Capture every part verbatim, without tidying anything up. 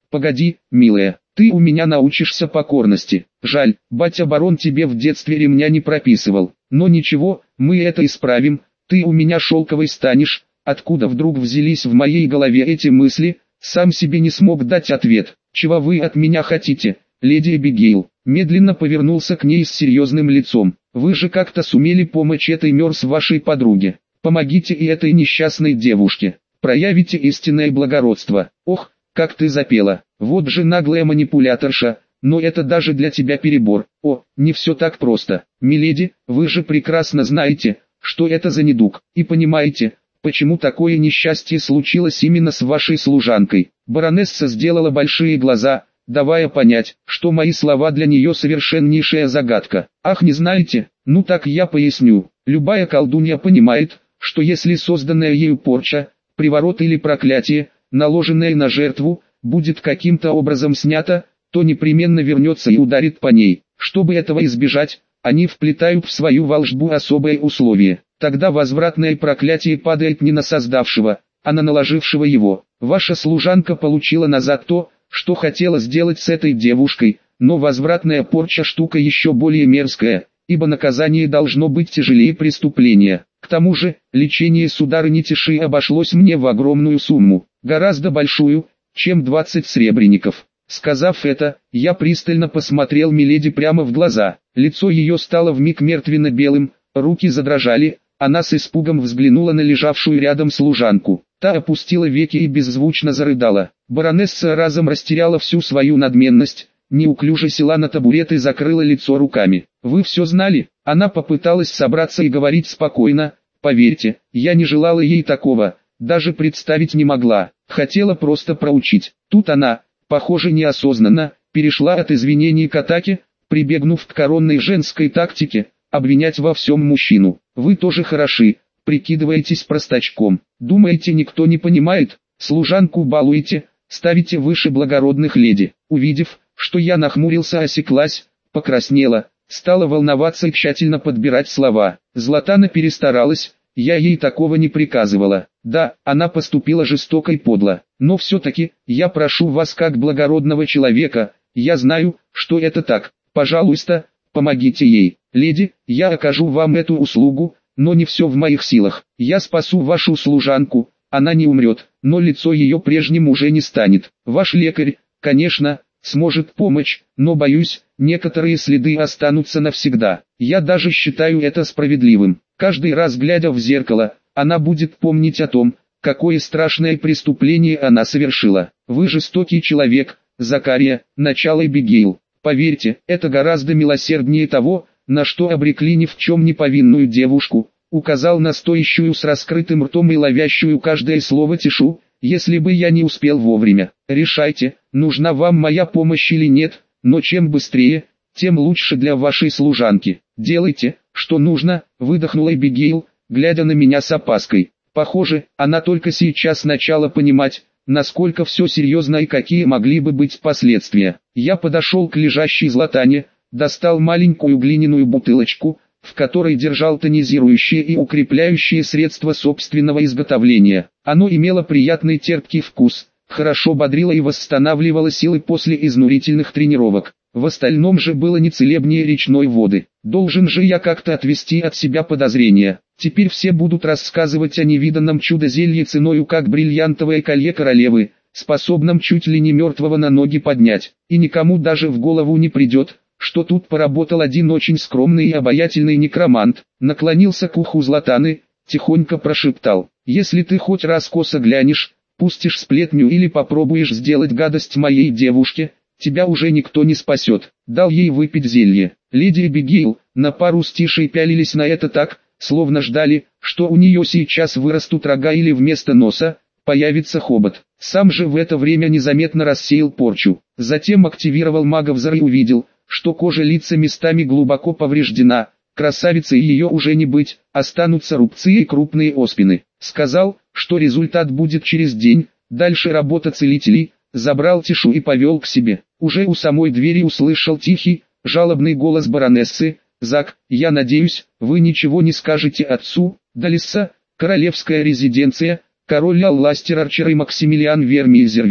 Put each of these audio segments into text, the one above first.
Погоди, милая, ты у меня научишься покорности. Жаль, батя-барон тебе в детстве ремня не прописывал. Но ничего, мы это исправим, ты у меня шелковой станешь. Откуда вдруг взялись в моей голове эти мысли, сам себе не смог дать ответ. Чего вы от меня хотите, леди Эбигейл? Медленно повернулся к ней с серьезным лицом. Вы же как-то сумели помочь этой мерз вашей подруге. Помогите и этой несчастной девушке. Проявите истинное благородство. Ох, как ты запела. Вот же наглая манипуляторша. Но это даже для тебя перебор. О, не все так просто. Миледи, вы же прекрасно знаете, что это за недуг. И понимаете, почему такое несчастье случилось именно с вашей служанкой. Баронесса сделала большие глаза, давая понять, что мои слова для нее совершеннейшая загадка. Ах, не знаете? Ну так я поясню. Любая колдунья понимает, что если созданная ею порча, приворот или проклятие, наложенное на жертву, будет каким-то образом снято, то непременно вернется и ударит по ней. Чтобы этого избежать, они вплетают в свою волшбу особые условия. Тогда возвратное проклятие падает не на создавшего, а на наложившего его. Ваша служанка получила назад то, что хотела сделать с этой девушкой, но возвратная порча штука еще более мерзкая, ибо наказание должно быть тяжелее преступления. К тому же, лечение сударыни Тиши обошлось мне в огромную сумму, гораздо большую, чем двадцать сребреников. Сказав это, я пристально посмотрел миледи прямо в глаза. Лицо ее стало вмиг мертвенно-белым, руки задрожали, она с испугом взглянула на лежавшую рядом служанку. Та опустила веки и беззвучно зарыдала. Баронесса разом растеряла всю свою надменность, неуклюже села на табурет и закрыла лицо руками. «Вы все знали?» Она попыталась собраться и говорить спокойно. «Поверьте, я не желала ей такого, даже представить не могла, хотела просто проучить». Тут она, похоже неосознанно, перешла от извинений к атаке, прибегнув к коронной женской тактике, обвинять во всем мужчину. «Вы тоже хороши, прикидываетесь простачком, думаете никто не понимает, служанку балуете, ставите выше благородных леди». Увидев, что я нахмурился, осеклась, покраснела, стала волноваться и тщательно подбирать слова. Златана перестаралась, я ей такого не приказывала. Да, она поступила жестоко и подло, но все-таки, я прошу вас как благородного человека, я знаю, что это так, пожалуйста, помогите ей. Леди, я окажу вам эту услугу, но не все в моих силах. Я спасу вашу служанку, она не умрет, но лицо ее прежним уже не станет. Ваш лекарь, конечно, сможет помочь, но боюсь, некоторые следы останутся навсегда. Я даже считаю это справедливым. Каждый раз глядя в зеркало, она будет помнить о том, какое страшное преступление она совершила. Вы жестокий человек, Закария, начало Эбигейл. Поверьте, это гораздо милосерднее того, на что обрекли ни в чем не повинную девушку, указал на стоящую с раскрытым ртом и ловящую каждое слово Тишу. Если бы я не успел вовремя, решайте, нужна вам моя помощь или нет, но чем быстрее, тем лучше для вашей служанки. Делайте, что нужно, выдохнула Эбигейл, глядя на меня с опаской. Похоже, она только сейчас начала понимать, насколько все серьезно и какие могли бы быть последствия. Я подошел к лежащей Златане, достал маленькую глиняную бутылочку, в которой держал тонизирующее и укрепляющее средство собственного изготовления. Оно имело приятный терпкий вкус, хорошо бодрило и восстанавливало силы после изнурительных тренировок. В остальном же было не целебнее речной воды. Должен же я как-то отвести от себя подозрения. Теперь все будут рассказывать о невиданном чудо-зелье ценою как бриллиантовое колье королевы, способном чуть ли не мертвого на ноги поднять. И никому даже в голову не придет, что тут поработал один очень скромный и обаятельный некромант. Наклонился к уху Златаны, тихонько прошептал: «Если ты хоть раз косо глянешь, пустишь сплетню или попробуешь сделать гадость моей девушке, тебя уже никто не спасет». Дал ей выпить зелье. Леди Эбигейл на пару с Тишей пялились на это так, словно ждали, что у нее сейчас вырастут рога или вместо носа появится хобот. Сам же в это время незаметно рассеял порчу. Затем активировал маговзор и увидел, что кожа лица местами глубоко повреждена, красавицей ее уже не быть, останутся рубцы и крупные оспины. Сказал, что результат будет через день, дальше работа целителей, забрал Тишу и повел к себе. Уже у самой двери услышал тихий, жалобный голос баронессы: «Зак, я надеюсь, вы ничего не скажете отцу, Далисса, королевская резиденция, король Алластер Арчер и Максимилиан Вермиезервиллу».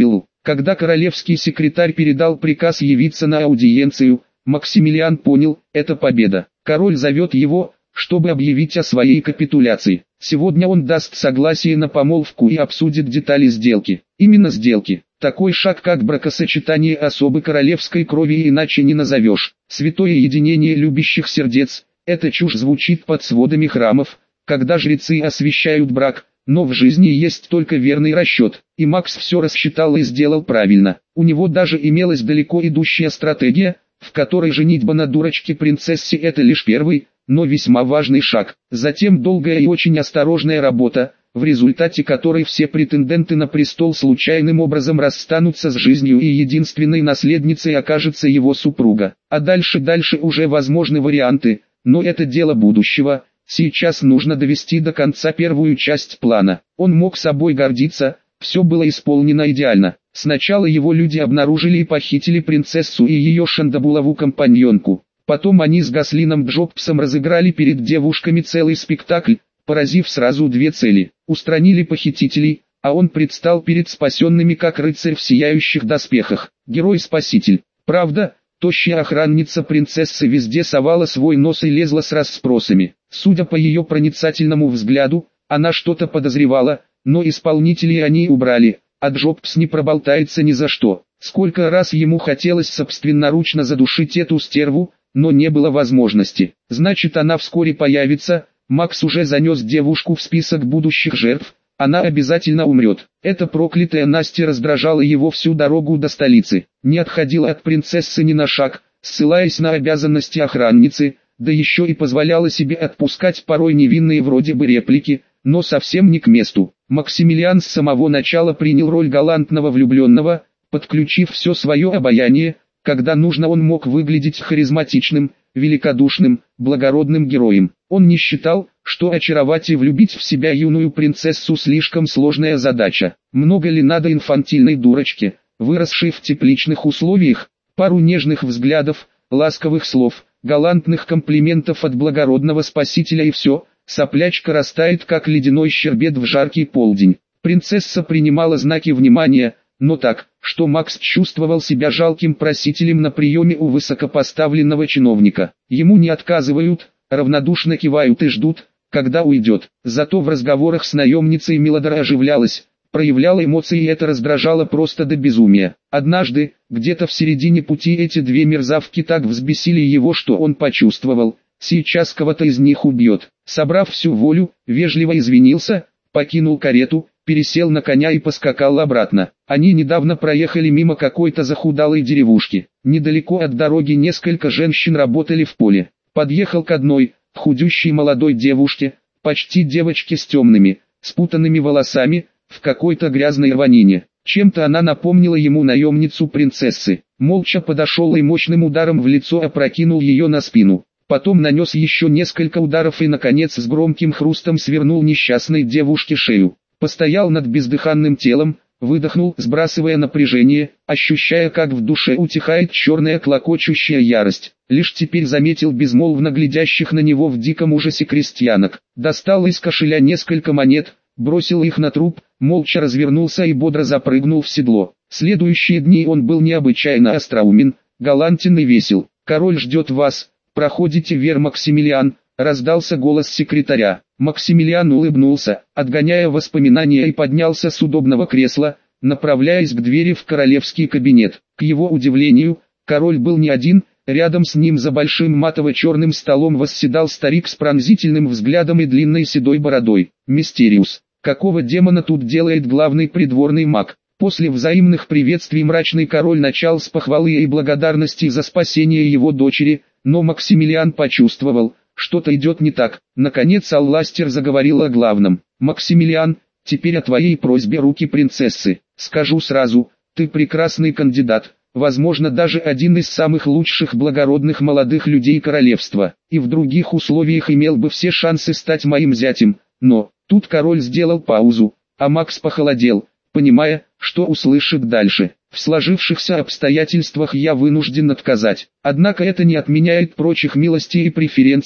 Когда королевский секретарь передал приказ явиться на аудиенцию, Максимилиан понял, это победа. Король зовет его, чтобы объявить о своей капитуляции. Сегодня он даст согласие на помолвку и обсудит детали сделки. Именно сделки. Такой шаг, как бракосочетание особы королевской крови, иначе не назовешь. Святое единение любящих сердец. Эта чушь звучит под сводами храмов, когда жрецы освящают брак, но в жизни есть только верный расчет. И Макс все рассчитал и сделал правильно. У него даже имелась далеко идущая стратегия, в которой женитьба на дурочке-принцессе это лишь первый, но весьма важный шаг. Затем долгая и очень осторожная работа, в результате которой все претенденты на престол случайным образом расстанутся с жизнью и единственной наследницей окажется его супруга. А дальше-дальше уже возможны варианты, но это дело будущего. Сейчас нужно довести до конца первую часть плана. Он мог собой гордиться, все было исполнено идеально. Сначала его люди обнаружили и похитили принцессу и ее шандабулову компаньонку. Потом они с Гослином Джобсом разыграли перед девушками целый спектакль, поразив сразу две цели. Устранили похитителей, а он предстал перед спасенными как рыцарь в сияющих доспехах. Герой-спаситель. Правда, тощая охранница принцессы везде совала свой нос и лезла с расспросами. Судя по ее проницательному взгляду, она что-то подозревала, но исполнителей они убрали, а Джобс не проболтается ни за что. Сколько раз ему хотелось собственноручно задушить эту стерву, но не было возможности. Значит, она вскоре появится. Макс уже занес девушку в список будущих жертв, она обязательно умрет. Эта проклятая Настя раздражала его всю дорогу до столицы, не отходила от принцессы ни на шаг, ссылаясь на обязанности охранницы, да еще и позволяла себе отпускать порой невинные вроде бы реплики, но совсем не к месту. Максимилиан с самого начала принял роль галантного влюбленного, подключив все свое обаяние. Когда нужно, он мог выглядеть харизматичным, великодушным, благородным героем. Он не считал, что очаровать и влюбить в себя юную принцессу слишком сложная задача. Много ли надо инфантильной дурочке, выросшей в тепличных условиях, пару нежных взглядов, ласковых слов, галантных комплиментов от благородного спасителя и все, соплячка растает как ледяной щербет в жаркий полдень. Принцесса принимала знаки внимания, но так, что Макс чувствовал себя жалким просителем на приеме у высокопоставленного чиновника. Ему не отказывают, равнодушно кивают и ждут, когда уйдет. Зато в разговорах с наемницей Мелодора оживлялась, проявляла эмоции, и это раздражало просто до безумия. Однажды, где-то в середине пути, эти две мерзавки так взбесили его, что он почувствовал, сейчас кого-то из них убьет. Собрав всю волю, вежливо извинился, покинул карету, пересел на коня и поскакал обратно. Они недавно проехали мимо какой-то захудалой деревушки. Недалеко от дороги несколько женщин работали в поле. Подъехал к одной, худющей молодой девушке, почти девочке с темными, спутанными волосами, в какой-то грязной рванине. Чем-то она напомнила ему наемницу принцессы. Молча подошел и мощным ударом в лицо опрокинул ее на спину. Потом нанес еще несколько ударов и наконец с громким хрустом свернул несчастной девушке шею. Постоял над бездыханным телом, выдохнул, сбрасывая напряжение, ощущая, как в душе утихает черная клокочущая ярость. Лишь теперь заметил безмолвно глядящих на него в диком ужасе крестьянок. Достал из кошеля несколько монет, бросил их на труп, молча развернулся и бодро запрыгнул в седло. Следующие дни он был необычайно остроумен, галантен и весел. «Король ждет вас, проходите, Вер Максимилиан», — раздался голос секретаря. Максимилиан улыбнулся, отгоняя воспоминания, и поднялся с удобного кресла, направляясь к двери в королевский кабинет. К его удивлению, король был не один, рядом с ним за большим матово-черным столом восседал старик с пронзительным взглядом и длинной седой бородой. «Мистериус, какого демона тут делает главный придворный маг?» После взаимных приветствий мрачный король начал с похвалы и благодарности за спасение его дочери, но Максимилиан почувствовал, что-то идет не так. Наконец Алластер заговорил о главном. «Максимилиан, теперь о твоей просьбе руки принцессы. Скажу сразу, ты прекрасный кандидат, возможно даже один из самых лучших благородных молодых людей королевства, и в других условиях имел бы все шансы стать моим зятем, но...» Тут король сделал паузу, а Макс похолодел, понимая, что услышит дальше. «В сложившихся обстоятельствах я вынужден отказать. Однако это не отменяет прочих милостей и преференций,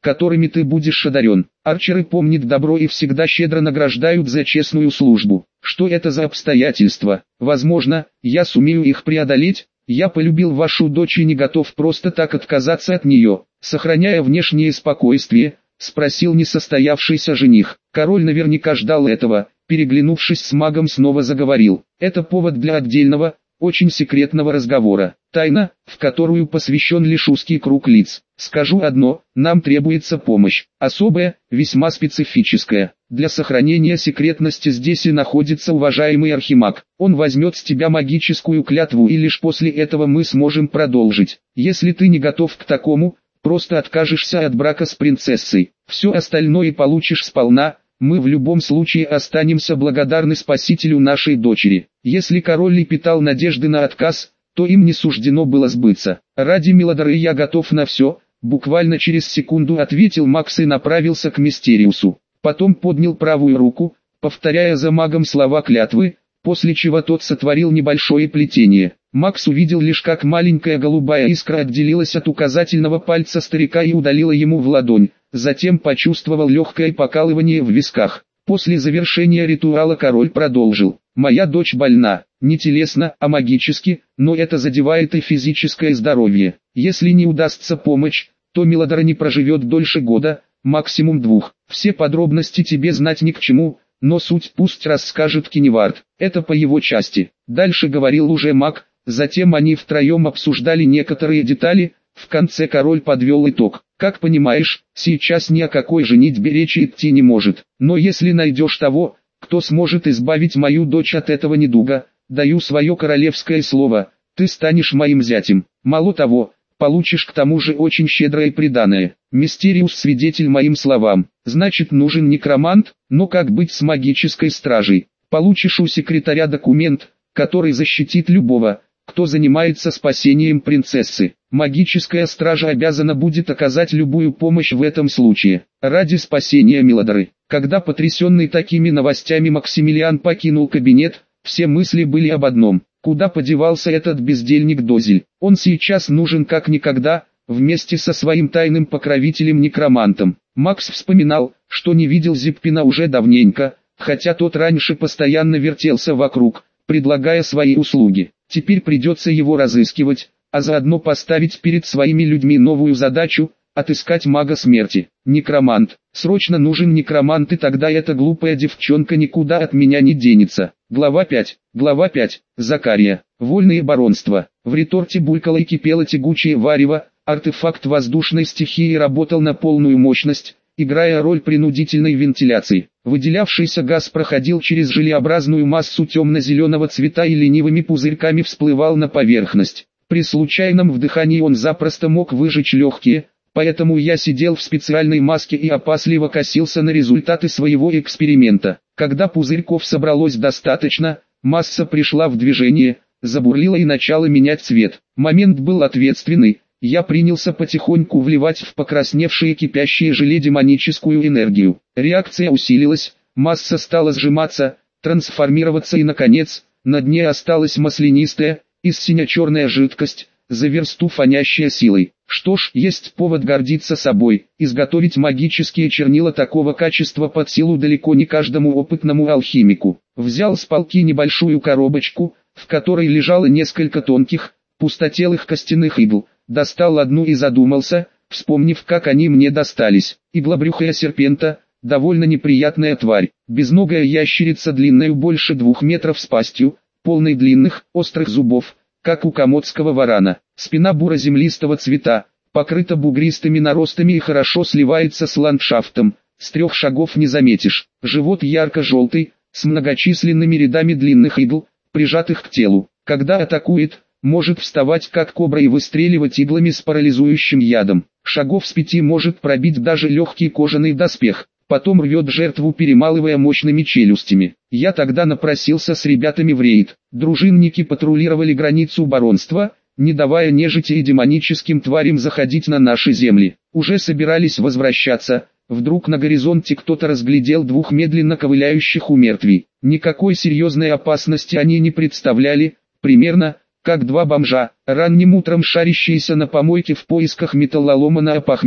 которыми ты будешь одарен. Арчеры помнят добро и всегда щедро награждают за честную службу. Что это за обстоятельства? Возможно, я сумею их преодолеть. Я полюбил вашу дочь и не готов просто так отказаться от нее. Сохраняя внешнее спокойствие, спросил несостоявшийся жених. Король наверняка ждал этого, переглянувшись с магом, снова заговорил. Это повод для отдельного, очень секретного разговора. Тайна, в которую посвящен лишь узкий круг лиц. Скажу одно, нам требуется помощь. Особая, весьма специфическая. Для сохранения секретности здесь и находится уважаемый архимаг. Он возьмет с тебя магическую клятву, и лишь после этого мы сможем продолжить. Если ты не готов к такому, просто откажешься от брака с принцессой. Все остальное получишь сполна. Мы в любом случае останемся благодарны спасителю нашей дочери. Если король лепетал надежды на отказ, то им не суждено было сбыться. Ради Милодры я готов на все, буквально через секунду ответил Макс и направился к Мистериусу. Потом поднял правую руку, повторяя за магом слова клятвы, после чего тот сотворил небольшое плетение. Макс увидел лишь, как маленькая голубая искра отделилась от указательного пальца старика и удалила ему в ладонь. Затем почувствовал легкое покалывание в висках. После завершения ритуала король продолжил. «Моя дочь больна, не телесно, а магически, но это задевает и физическое здоровье. Если не удастся помочь, то Милодра не проживет дольше года, максимум двух. Все подробности тебе знать ни к чему, но суть пусть расскажет Кеневард. Это по его части». Дальше говорил уже маг, затем они втроем обсуждали некоторые детали. В конце король подвел итог. «Как понимаешь, сейчас ни о какой женитьбе речи идти не может. Но если найдешь того, кто сможет избавить мою дочь от этого недуга, даю свое королевское слово, ты станешь моим зятем. Мало того, получишь к тому же очень щедрое приданое. Мистериус свидетель моим словам. Значит, нужен некромант, но как быть с магической стражей? Получишь у секретаря документ, который защитит любого, кто занимается спасением принцессы. Магическая стража обязана будет оказать любую помощь в этом случае, ради спасения Милодры». Когда потрясенный такими новостями Максимилиан покинул кабинет, все мысли были об одном. Куда подевался этот бездельник Дозель? Он сейчас нужен как никогда, вместе со своим тайным покровителем-некромантом. Макс вспоминал, что не видел Зиппина уже давненько, хотя тот раньше постоянно вертелся вокруг, предлагая свои услуги. Теперь придется его разыскивать, а заодно поставить перед своими людьми новую задачу – отыскать мага смерти. Некромант. Срочно нужен некромант, и тогда эта глупая девчонка никуда от меня не денется. Глава пять. Глава пять. Закария. Вольные баронства. В реторте булькало и кипело тягучее варево, артефакт воздушной стихии работал на полную мощность, играя роль принудительной вентиляции. Выделявшийся газ проходил через желеобразную массу темно-зеленого цвета и ленивыми пузырьками всплывал на поверхность. При случайном вдыхании он запросто мог выжечь легкие, поэтому я сидел в специальной маске и опасливо косился на результаты своего эксперимента. Когда пузырьков собралось достаточно, масса пришла в движение, забурлила и начала менять цвет. Момент был ответственный. Я принялся потихоньку вливать в покрасневшее кипящее желе демоническую энергию. Реакция усилилась, масса стала сжиматься, трансформироваться и, наконец, на дне осталась маслянистая, из сине-черная жидкость, за версту фонящая силой. Что ж, есть повод гордиться собой. Изготовить магические чернила такого качества под силу далеко не каждому опытному алхимику. Взял с полки небольшую коробочку, в которой лежало несколько тонких, пустотелых костяных игл. Достал одну и задумался, вспомнив, как они мне достались. Иглобрюхая серпента, довольно неприятная тварь. Безногая ящерица длиною больше двух метров с пастью, полной длинных, острых зубов, как у комодского варана. Спина буро-землистого цвета, покрыта бугристыми наростами и хорошо сливается с ландшафтом. С трех шагов не заметишь. Живот ярко-желтый, с многочисленными рядами длинных игл, прижатых к телу. Когда атакует, может вставать как кобра и выстреливать иглами с парализующим ядом. Шагов с пяти может пробить даже легкий кожаный доспех. Потом рвет жертву, перемалывая мощными челюстями. Я тогда напросился с ребятами в рейд. Дружинники патрулировали границу баронства, не давая нежити и демоническим тварям заходить на наши земли. Уже собирались возвращаться. Вдруг на горизонте кто-то разглядел двух медленно ковыляющих умертвий. Никакой серьезной опасности они не представляли, примерно как два бомжа, ранним утром шарящиеся на помойке в поисках металлолома на опохмел.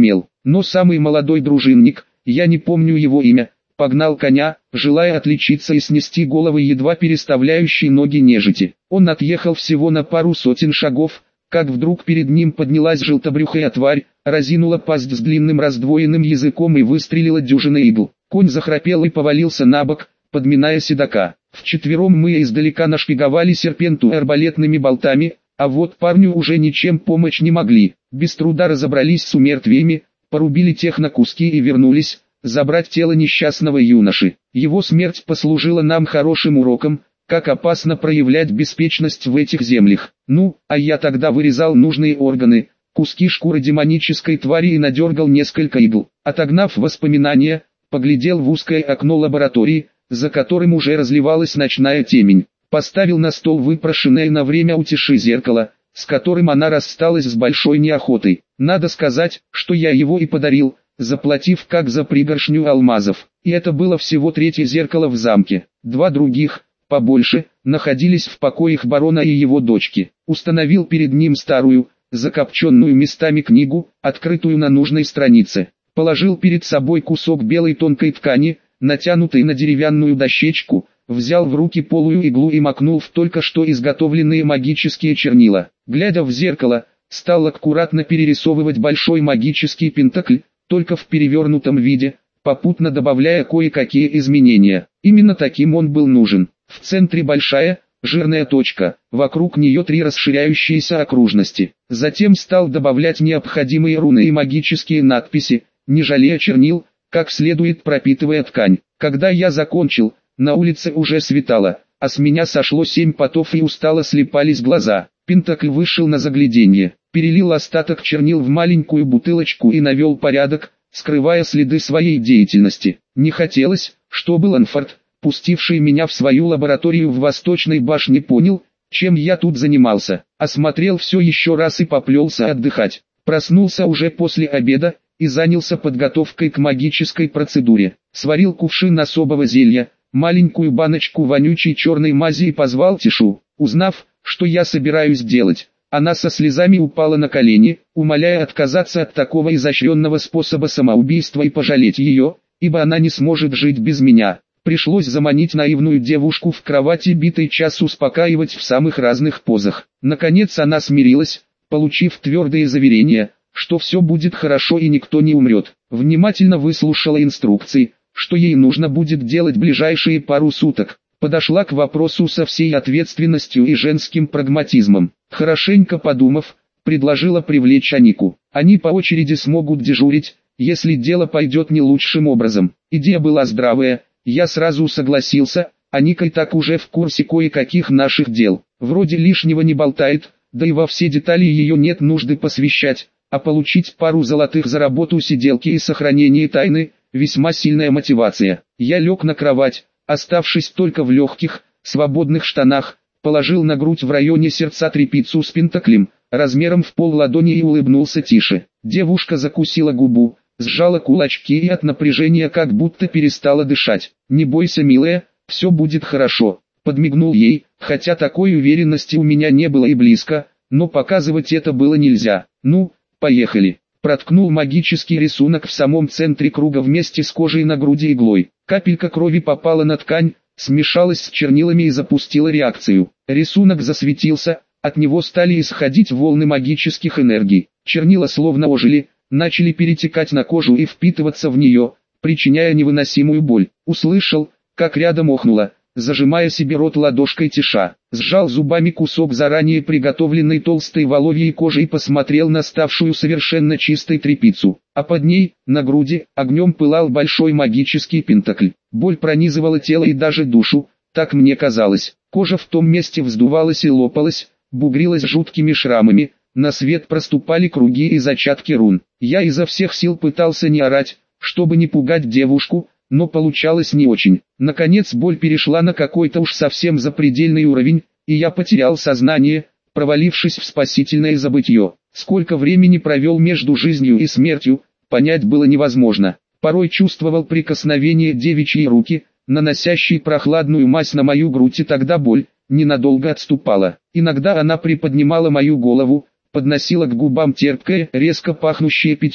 Но самый молодой дружинник, я не помню его имя, погнал коня, желая отличиться и снести головы едва переставляющей ноги нежити. Он отъехал всего на пару сотен шагов, как вдруг перед ним поднялась желтобрюхая тварь, разинула пасть с длинным раздвоенным языком и выстрелила дюжиной игл. Конь захрапел и повалился на бок, подминая седока. Вчетвером мы издалека нашпиговали серпенту арбалетными болтами, а вот парню уже ничем помочь не могли. Без труда разобрались с умертвиями, порубили тех на куски и вернулись забрать тело несчастного юноши. Его смерть послужила нам хорошим уроком, как опасно проявлять беспечность в этих землях. Ну, а я тогда вырезал нужные органы, куски шкуры демонической твари и надергал несколько игл. Отогнав воспоминания, поглядел в узкое окно лаборатории, за которым уже разливалась ночная темень. Поставил на стол выпрошенное на время утеши зеркало, с которым она рассталась с большой неохотой. Надо сказать, что я его и подарил, заплатив как за пригоршню алмазов. И это было всего третье зеркало в замке. Два других, побольше, находились в покоях барона и его дочки. Установил перед ним старую, закопченную местами книгу, открытую на нужной странице. Положил перед собой кусок белой тонкой ткани, натянутый на деревянную дощечку, взял в руки полую иглу и макнул в только что изготовленные магические чернила. Глядя в зеркало, стал аккуратно перерисовывать большой магический пентакль, только в перевернутом виде, попутно добавляя кое-какие изменения. Именно таким он был нужен. В центре большая, жирная точка, вокруг нее три расширяющиеся окружности. Затем стал добавлять необходимые руны и магические надписи, не жалея чернил, как следует пропитывая ткань. Когда я закончил, на улице уже светало, а с меня сошло семь потов и устало слепались глаза. Пентакль вышел на загляденье, перелил остаток чернил в маленькую бутылочку и навел порядок, скрывая следы своей деятельности. Не хотелось, чтобы Ланфорд, пустивший меня в свою лабораторию в Восточной башне, понял, чем я тут занимался. Осмотрел все еще раз и поплелся отдыхать. Проснулся уже после обеда и занялся подготовкой к магической процедуре. Сварил кувшин особого зелья, маленькую баночку вонючей черной мази и позвал Тишу. Узнав, что я собираюсь делать, она со слезами упала на колени, умоляя отказаться от такого изощренного способа самоубийства и пожалеть ее, ибо она не сможет жить без меня. Пришлось заманить наивную девушку в кровати, битый час успокаивать в самых разных позах. Наконец она смирилась, получив твердые заверения, что все будет хорошо и никто не умрет. Внимательно выслушала инструкции, что ей нужно будет делать ближайшие пару суток. Подошла к вопросу со всей ответственностью и женским прагматизмом. Хорошенько подумав, предложила привлечь Анику. Они по очереди смогут дежурить, если дело пойдет не лучшим образом. Идея была здравая, я сразу согласился, Аника и так уже в курсе кое-каких наших дел. Вроде лишнего не болтает, да и во все детали ее нет нужды посвящать, а получить пару золотых за работу сиделки и сохранение тайны – весьма сильная мотивация. Я лег на кровать, оставшись только в легких, свободных штанах, положил на грудь в районе сердца тряпицу с пентаклем, размером в пол ладони и улыбнулся тише. Девушка закусила губу, сжала кулачки и от напряжения как будто перестала дышать. «Не бойся, милая, все будет хорошо», — подмигнул ей, хотя такой уверенности у меня не было и близко, но показывать это было нельзя. «Ну, поехали». Проткнул магический рисунок в самом центре круга вместе с кожей на груди иглой. Капелька крови попала на ткань, смешалась с чернилами и запустила реакцию. Рисунок засветился, от него стали исходить волны магических энергий. Чернила словно ожили, начали перетекать на кожу и впитываться в нее, причиняя невыносимую боль. Услышал, как рядом охнуло, зажимая себе рот ладошкой Тиша. Сжал зубами кусок заранее приготовленной толстой воловьей кожи и посмотрел на ставшую совершенно чистой тряпицу. А под ней, на груди, огнем пылал большой магический пентакль. Боль пронизывала тело и даже душу, так мне казалось. Кожа в том месте вздувалась и лопалась, бугрилась жуткими шрамами, на свет проступали круги и зачатки рун. Я изо всех сил пытался не орать, чтобы не пугать девушку, но получалось не очень. Наконец боль перешла на какой-то уж совсем запредельный уровень, и я потерял сознание, провалившись в спасительное забытье. Сколько времени провел между жизнью и смертью, понять было невозможно. Порой чувствовал прикосновение девичьей руки, наносящей прохладную мазь на мою грудь, и тогда боль ненадолго отступала. Иногда она приподнимала мою голову, подносила к губам терпкое, резко пахнущее питье.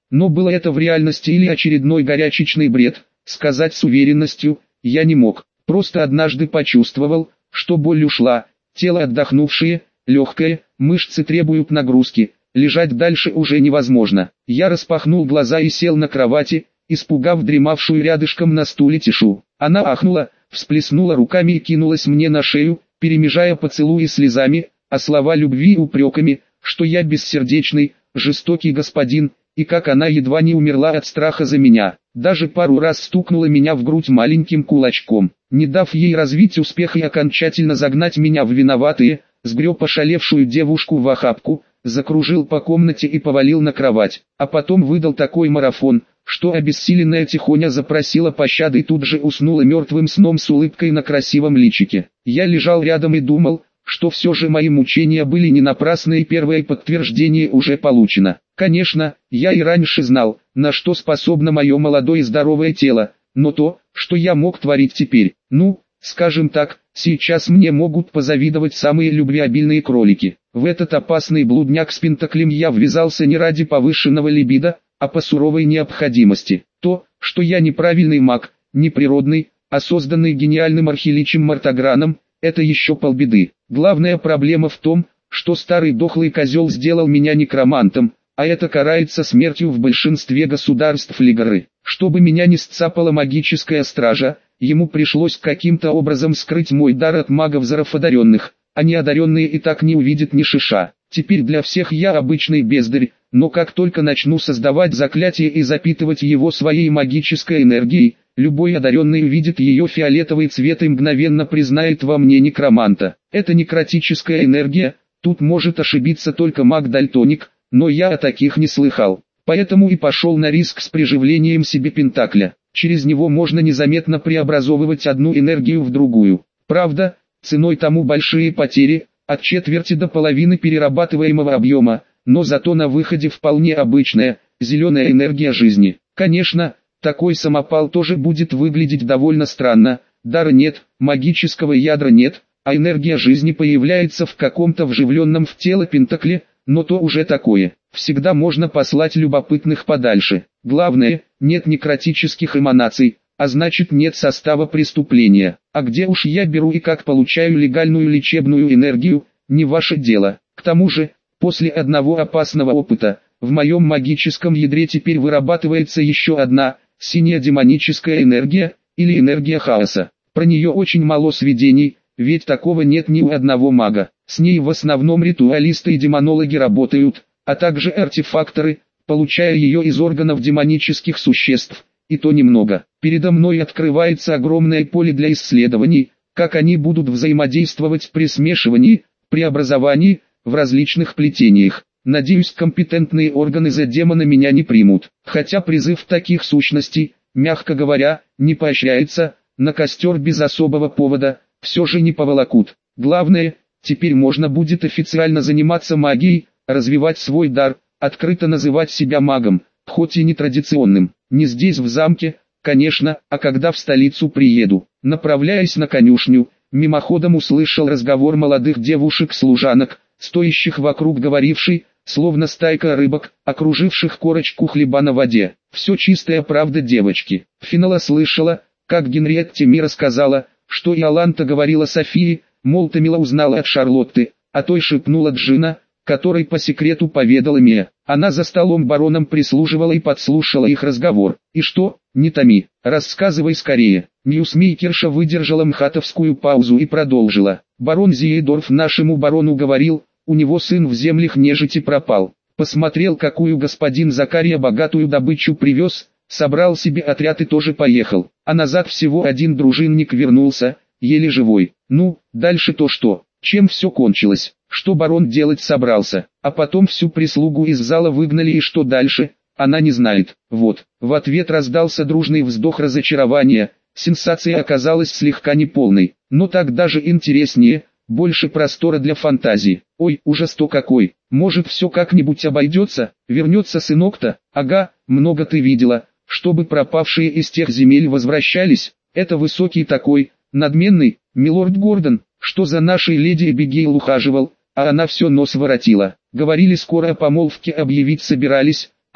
Но было это в реальности или очередной горячечный бред, сказать с уверенностью я не мог. Просто однажды почувствовал, что боль ушла, тело отдохнувшее, легкое, мышцы требуют нагрузки, лежать дальше уже невозможно. Я распахнул глаза и сел на кровати, испугав дремавшую рядышком на стуле Тишу. Она ахнула, всплеснула руками и кинулась мне на шею, перемежая поцелуи слезами, а слова любви упреками, что я бессердечный, жестокий господин, и как она едва не умерла от страха за меня. Даже пару раз стукнула меня в грудь маленьким кулачком, не дав ей развить успех и окончательно загнать меня в виноватые, сгреб ошалевшую девушку в охапку, закружил по комнате и повалил на кровать, а потом выдал такой марафон, что обессиленная Тихоня запросила пощады и тут же уснула мертвым сном с улыбкой на красивом личике. Я лежал рядом и думал, что все же мои мучения были не напрасны и первое подтверждение уже получено. Конечно, я и раньше знал, на что способно мое молодое и здоровое тело, но то, что я мог творить теперь, ну, скажем так, сейчас мне могут позавидовать самые любвеобильные кролики. В этот опасный блудняк с пентаклем я ввязался не ради повышенного либидо, а по суровой необходимости. То, что я неправильный маг, не природный, а созданный гениальным архиличем Мартаграном, это еще полбеды. Главная проблема в том, что старый дохлый козел сделал меня некромантом, а это карается смертью в большинстве государств Лигоры. Чтобы меня не сцапала магическая стража, ему пришлось каким-то образом скрыть мой дар от магов-заров одаренных, а неодаренные и так не увидят ни шиша. Теперь для всех я обычный бездарь, но как только начну создавать заклятие и запитывать его своей магической энергией, любой одаренный увидит ее фиолетовый цвет и мгновенно признает во мне некроманта. Это некротическая энергия, тут может ошибиться только маг-дальтоник, но я о таких не слыхал. Поэтому и пошел на риск с приживлением себе пентакля. Через него можно незаметно преобразовывать одну энергию в другую. Правда, ценой тому большие потери, от четверти до половины перерабатываемого объема, но зато на выходе вполне обычная, зеленая энергия жизни. Конечно, такой самопал тоже будет выглядеть довольно странно, дара нет, магического ядра нет, а энергия жизни появляется в каком-то вживленном в тело пентакле, но то уже такое. Всегда можно послать любопытных подальше. Главное, нет некротических эманаций, а значит нет состава преступления. А где уж я беру и как получаю легальную лечебную энергию, не ваше дело. К тому же, после одного опасного опыта, в моем магическом ядре теперь вырабатывается еще одна, синяя демоническая энергия, или энергия хаоса. Про нее очень мало сведений, ведь такого нет ни у одного мага. С ней в основном ритуалисты и демонологи работают, а также артефакторы, получая ее из органов демонических существ, и то немного. Передо мной открывается огромное поле для исследований, как они будут взаимодействовать при смешивании, преобразовании, в различных плетениях. Надеюсь, компетентные органы за демона меня не примут, хотя призыв таких сущностей, мягко говоря, не поощряется, на костер без особого повода, все же не поволокут. Главное, теперь можно будет официально заниматься магией, развивать свой дар, открыто называть себя магом, хоть и нетрадиционным. Не здесь в замке, конечно, а когда в столицу приеду. Направляясь на конюшню, мимоходом услышал разговор молодых девушек-служанок, стоящих вокруг говорившей, словно стайка рыбок, окруживших корочку хлеба на воде. Все чистая правда, девочки. Финала слышала, как Генриетте Ми рассказала, что Иоланта говорила Софии, мол, Тамила узнала от Шарлотты, а той шепнула Джина, который по секрету поведала Мия. Она за столом бароном прислуживала и подслушала их разговор. И что, не томи, рассказывай скорее. Ньюсмейкерша выдержала мхатовскую паузу и продолжила. Барон Зиедорф нашему барону говорил, у него сын в землях нежити пропал. Посмотрел, какую господин Закария богатую добычу привез, собрал себе отряд и тоже поехал. А назад всего один дружинник вернулся, еле живой. Ну, дальше-то что? Чем все кончилось? Что барон делать собрался? А потом всю прислугу из зала выгнали, и что дальше? Она не знает. Вот. В ответ раздался дружный вздох разочарования. Сенсация оказалась слегка неполной. Но так даже интереснее, больше простора для фантазии. Ой, ужас-то какой. Может, все как-нибудь обойдется? Вернется сынок-то? Ага, много ты видела. Чтобы пропавшие из тех земель возвращались. Это высокий такой, надменный, милорд Гордон, что за нашей леди Эбигейл ухаживал, а она все нос воротила. Говорили, скоро о помолвке объявить собирались,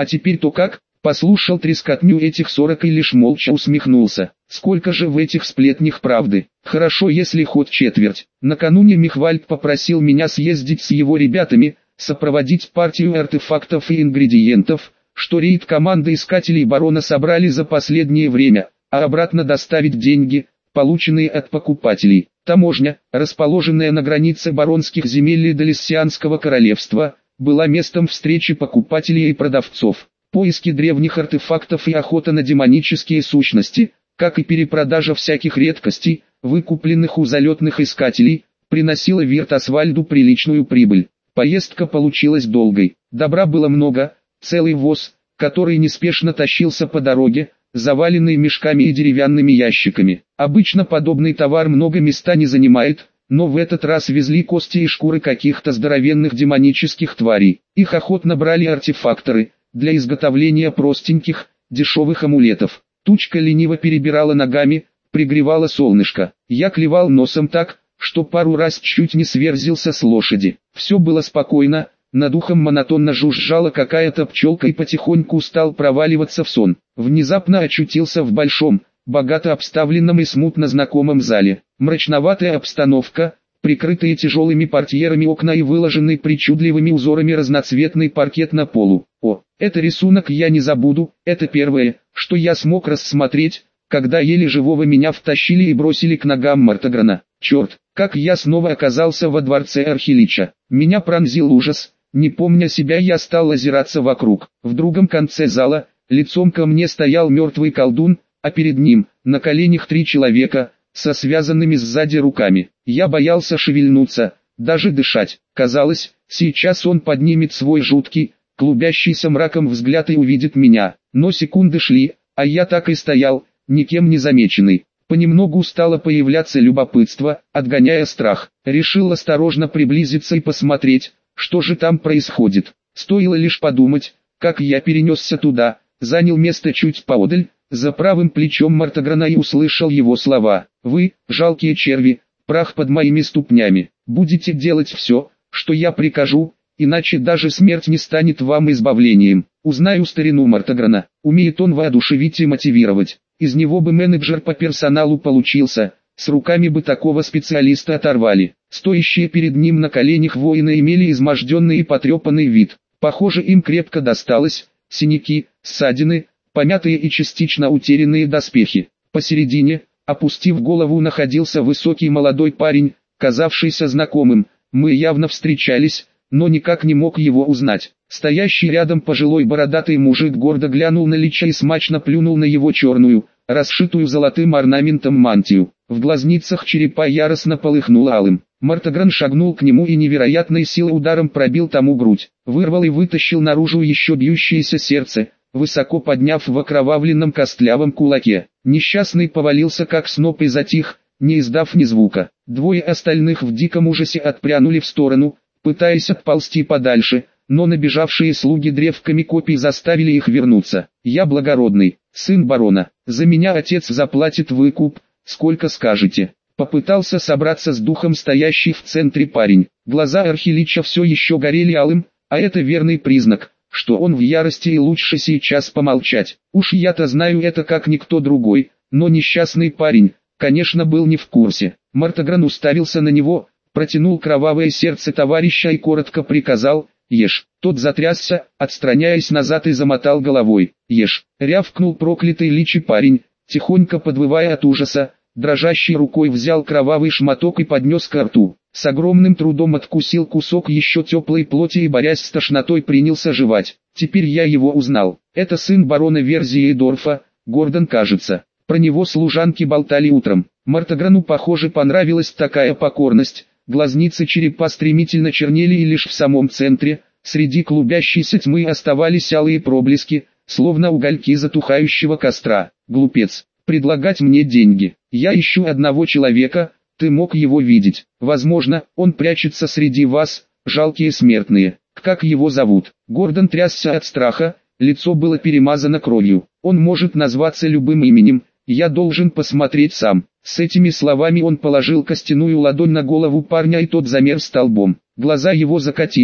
А теперь-то как? Послушал трескотню этих сорок и лишь молча усмехнулся. Сколько же в этих сплетнях правды? Хорошо, если хоть четверть. Накануне Михвальд попросил меня съездить с его ребятами, сопроводить партию артефактов и ингредиентов, что рейд команды искателей барона собрали за последнее время, а обратно доставить деньги, полученные от покупателей. Таможня, расположенная на границе баронских земель и Далиссианского королевства, была местом встречи покупателей и продавцов. Поиски древних артефактов и охота на демонические сущности, как и перепродажа всяких редкостей, выкупленных у залетных искателей, приносила Вирт-Асвальду приличную прибыль. Поездка получилась долгой, добра было много, целый воз, который неспешно тащился по дороге, заваленный мешками и деревянными ящиками. Обычно подобный товар много места не занимает, но в этот раз везли кости и шкуры каких-то здоровенных демонических тварей. Их охотно брали артефакторы, для изготовления простеньких, дешевых амулетов. Тучка лениво перебирала ногами, пригревало солнышко. Я клевал носом так, что пару раз чуть не сверзился с лошади. Все было спокойно, над ухом монотонно жужжала какая-то пчелка и потихоньку стал проваливаться в сон. Внезапно очутился в большом, богато обставленном и смутно знакомом зале. Мрачноватая обстановка, прикрытые тяжелыми портьерами окна и выложенный причудливыми узорами разноцветный паркет на полу. О, это рисунок я не забуду, это первое, что я смог рассмотреть, когда еле живого меня втащили и бросили к ногам Мартаграна. Черт, как я снова оказался во дворце Архилича. Меня пронзил ужас, не помня себя я стал озираться вокруг. В другом конце зала, лицом ко мне стоял мертвый колдун, а перед ним, на коленях три человека, со связанными сзади руками. Я боялся шевельнуться, даже дышать. Казалось, сейчас он поднимет свой жуткий, клубящийся мраком взгляд и увидит меня. Но секунды шли, а я так и стоял, никем не замеченный. Понемногу стало появляться любопытство, отгоняя страх. Решил осторожно приблизиться и посмотреть, что же там происходит. Стоило лишь подумать, как я перенесся туда, занял место чуть поодаль, за правым плечом Мартаграна и услышал его слова. «Вы, жалкие черви, прах под моими ступнями, будете делать все, что я прикажу, иначе даже смерть не станет вам избавлением». Узнаю старину Мартаграна, умеет он воодушевить и мотивировать. Из него бы менеджер по персоналу получился, с руками бы такого специалиста оторвали. Стоящие перед ним на коленях воины имели изможденный и потрепанный вид. Похоже, им крепко досталось, синяки, ссадины, помятые и частично утерянные доспехи. Посередине, опустив голову, находился высокий молодой парень, казавшийся знакомым. Мы явно встречались, но никак не мог его узнать. Стоящий рядом пожилой бородатый мужик гордо глянул на Лича и смачно плюнул на его черную, расшитую золотым орнаментом мантию. В глазницах черепа яростно полыхнул алым. Мартагран шагнул к нему и невероятной силой ударом пробил тому грудь. Вырвал и вытащил наружу еще бьющееся сердце, высоко подняв в окровавленном костлявом кулаке. Несчастный повалился как сноп и затих, не издав ни звука. Двое остальных в диком ужасе отпрянули в сторону, пытаясь отползти подальше, но набежавшие слуги древками копий заставили их вернуться. «Я благородный, сын барона, за меня отец заплатит выкуп, сколько скажете». Попытался собраться с духом стоящий в центре парень. Глаза Архилича все еще горели алым, а это верный признак, что он в ярости и лучше сейчас помолчать. Уж я-то знаю это как никто другой, но несчастный парень, конечно, был не в курсе. Мартагран уставился на него, протянул кровавое сердце товарища и коротко приказал: «Ешь». Тот затрясся, отстраняясь назад и замотал головой. «Ешь», рявкнул проклятый личий парень, тихонько подвывая от ужаса, дрожащей рукой взял кровавый шматок и поднес ко рту. С огромным трудом откусил кусок еще теплой плоти и, борясь с тошнотой, принялся жевать. Теперь я его узнал. Это сын барона Верзиедорфа, Гордон, кажется. Про него служанки болтали утром. Мартаграну, похоже, понравилась такая покорность. Глазницы черепа стремительно чернели, и лишь в самом центре, среди клубящейся тьмы, оставались алые проблески, словно угольки затухающего костра. «Глупец, предлагать мне деньги. Я ищу одного человека, ты мог его видеть. Возможно, он прячется среди вас, жалкие смертные. Как его зовут?» Гордон трясся от страха, лицо было перемазано кровью. «Он может назваться любым именем, я должен посмотреть сам». С этими словами он положил костяную ладонь на голову парня, и тот замер столбом. Глаза его закатились,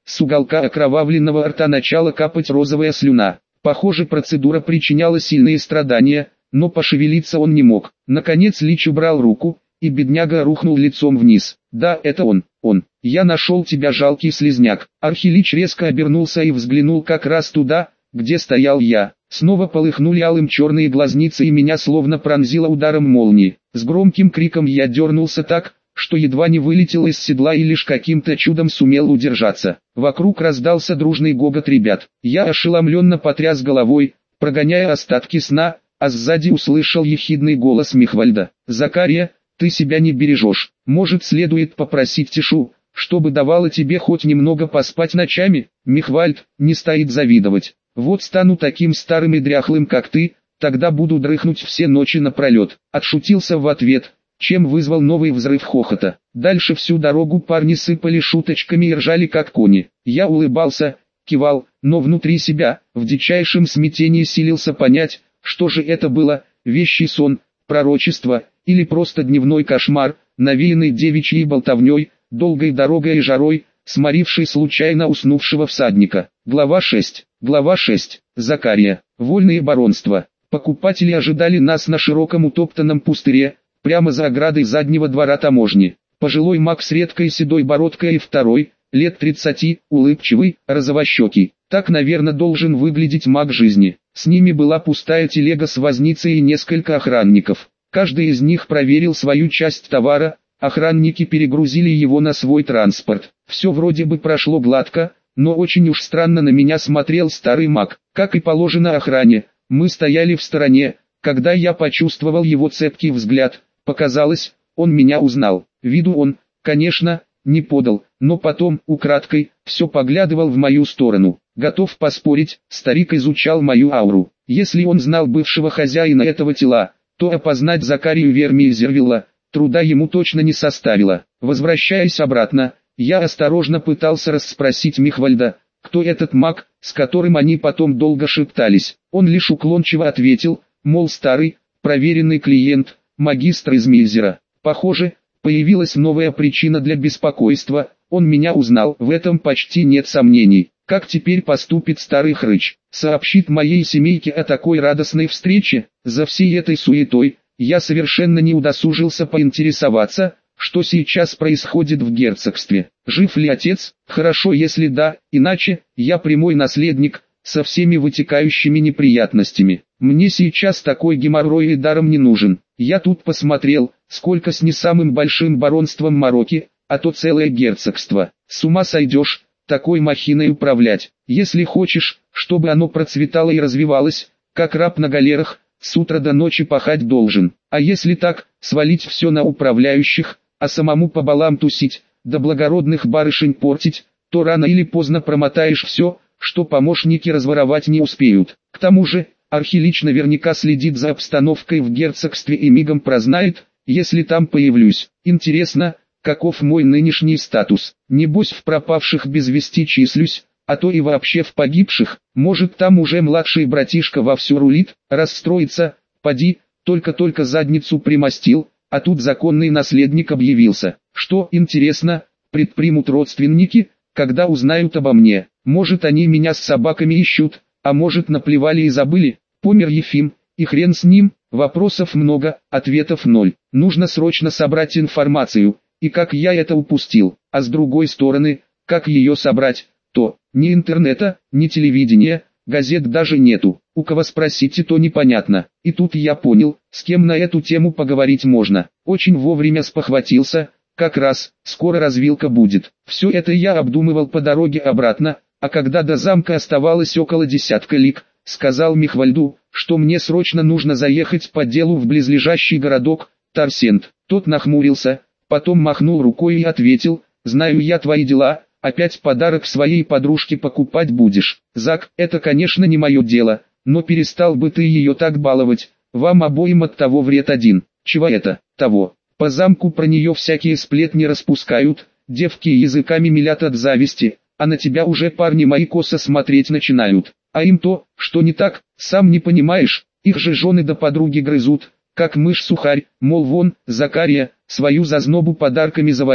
с уголка окровавленного рта начала капать розовая слюна. Похоже, процедура причиняла сильные страдания, но пошевелиться он не мог. Наконец Лич убрал руку, и бедняга рухнул лицом вниз. «Да, это он, он. Я нашел тебя, жалкий слизняк». Архилич резко обернулся и взглянул как раз туда, где стоял я. Снова полыхнули алым черные глазницы и меня словно пронзило ударом молнии. С громким криком я дернулся так, что едва не вылетел из седла и лишь каким-то чудом сумел удержаться. Вокруг раздался дружный гогот ребят. Я ошеломленно потряс головой, прогоняя остатки сна, а сзади услышал ехидный голос Михвальда. «Закария, ты себя не бережешь. Может, следует попросить Тишу, чтобы давала тебе хоть немного поспать ночами?» Михвальд, не стоит завидовать. «Вот стану таким старым и дряхлым, как ты, тогда буду дрыхнуть все ночи напролет». Отшутился в ответ, чем вызвал новый взрыв хохота. Дальше всю дорогу парни сыпали шуточками и ржали как кони. Я улыбался, кивал, но внутри себя, в дичайшем смятении силился понять, что же это было, вещий сон, пророчество, или просто дневной кошмар, навеянный девичьей болтовней, долгой дорогой и жарой, сморивший случайно уснувшего всадника. Глава шесть. Глава шесть. Закария. Вольные баронства. Покупатели ожидали нас на широком утоптанном пустыре, прямо за оградой заднего двора таможни. Пожилой маг с редкой седой бородкой и второй, лет тридцати, улыбчивый, розовощекий. Так, наверное, должен выглядеть маг жизни. С ними была пустая телега с возницей и несколько охранников. Каждый из них проверил свою часть товара, охранники перегрузили его на свой транспорт. Все вроде бы прошло гладко, но очень уж странно на меня смотрел старый маг. Как и положено охране, мы стояли в стороне, когда я почувствовал его цепкий взгляд. Показалось, он меня узнал. Виду он, конечно, не подал, но потом, украдкой, все поглядывал в мою сторону. Готов поспорить, старик изучал мою ауру. Если он знал бывшего хозяина этого тела, то опознать Закарию Вермиезервилла труда ему точно не составило. Возвращаясь обратно, я осторожно пытался расспросить Михвальда, кто этот маг, с которым они потом долго шептались. Он лишь уклончиво ответил, мол, старый, проверенный клиент, магистр из Мильзера. Похоже, появилась новая причина для беспокойства, он меня узнал, в этом почти нет сомнений. Как теперь поступит старый хрыч? Сообщит моей семейке о такой радостной встрече? За всей этой суетой, я совершенно не удосужился поинтересоваться, что сейчас происходит в герцогстве. Жив ли отец? Хорошо, если да, иначе, я прямой наследник, со всеми вытекающими неприятностями. Мне сейчас такой геморрой и даром не нужен. Я тут посмотрел, сколько с не самым большим баронством Марокки, а то целое герцогство. С ума сойдешь, такой махиной управлять. Если хочешь, чтобы оно процветало и развивалось, как раб на галерах, с утра до ночи пахать должен. А если так, свалить все на управляющих, а самому по балам тусить, да благородных барышень портить, то рано или поздно промотаешь все, что помощники разворовать не успеют. К тому же, Архилич наверняка следит за обстановкой в герцогстве и мигом прознает, если там появлюсь. Интересно, каков мой нынешний статус? Небось в пропавших без вести числюсь, а то и вообще в погибших. Может, там уже младший братишка вовсю рулит, расстроится, поди, только-только задницу примостил, а тут законный наследник объявился. Что, интересно, предпримут родственники, когда узнают обо мне? Может, они меня с собаками ищут, а может, наплевали и забыли? Помер Ефим, и хрен с ним. Вопросов много, ответов ноль. Нужно срочно собрать информацию, и как я это упустил. А с другой стороны, как ее собрать? То, ни интернета, ни телевидения, газет даже нету. У кого спросите, то непонятно. И тут я понял, с кем на эту тему поговорить можно. Очень вовремя спохватился, как раз, скоро развилка будет. Все это я обдумывал по дороге обратно, а когда до замка оставалось около десятка лиг, сказал Михвальду, что мне срочно нужно заехать по делу в близлежащий городок, Тарсент. Тот нахмурился, потом махнул рукой и ответил, знаю я твои дела, опять подарок своей подружке покупать будешь. Зак, это конечно не мое дело, но перестал бы ты ее так баловать, вам обоим от того вред один. Чего это? Того. По замку про нее всякие сплетни распускают, девки языками мелят от зависти, а на тебя уже парни мои косо смотреть начинают. А им то, что не так, сам не понимаешь, их же жены да подруги грызут, как мышь-сухарь, мол вон, Закария, свою зазнобу подарками завалил,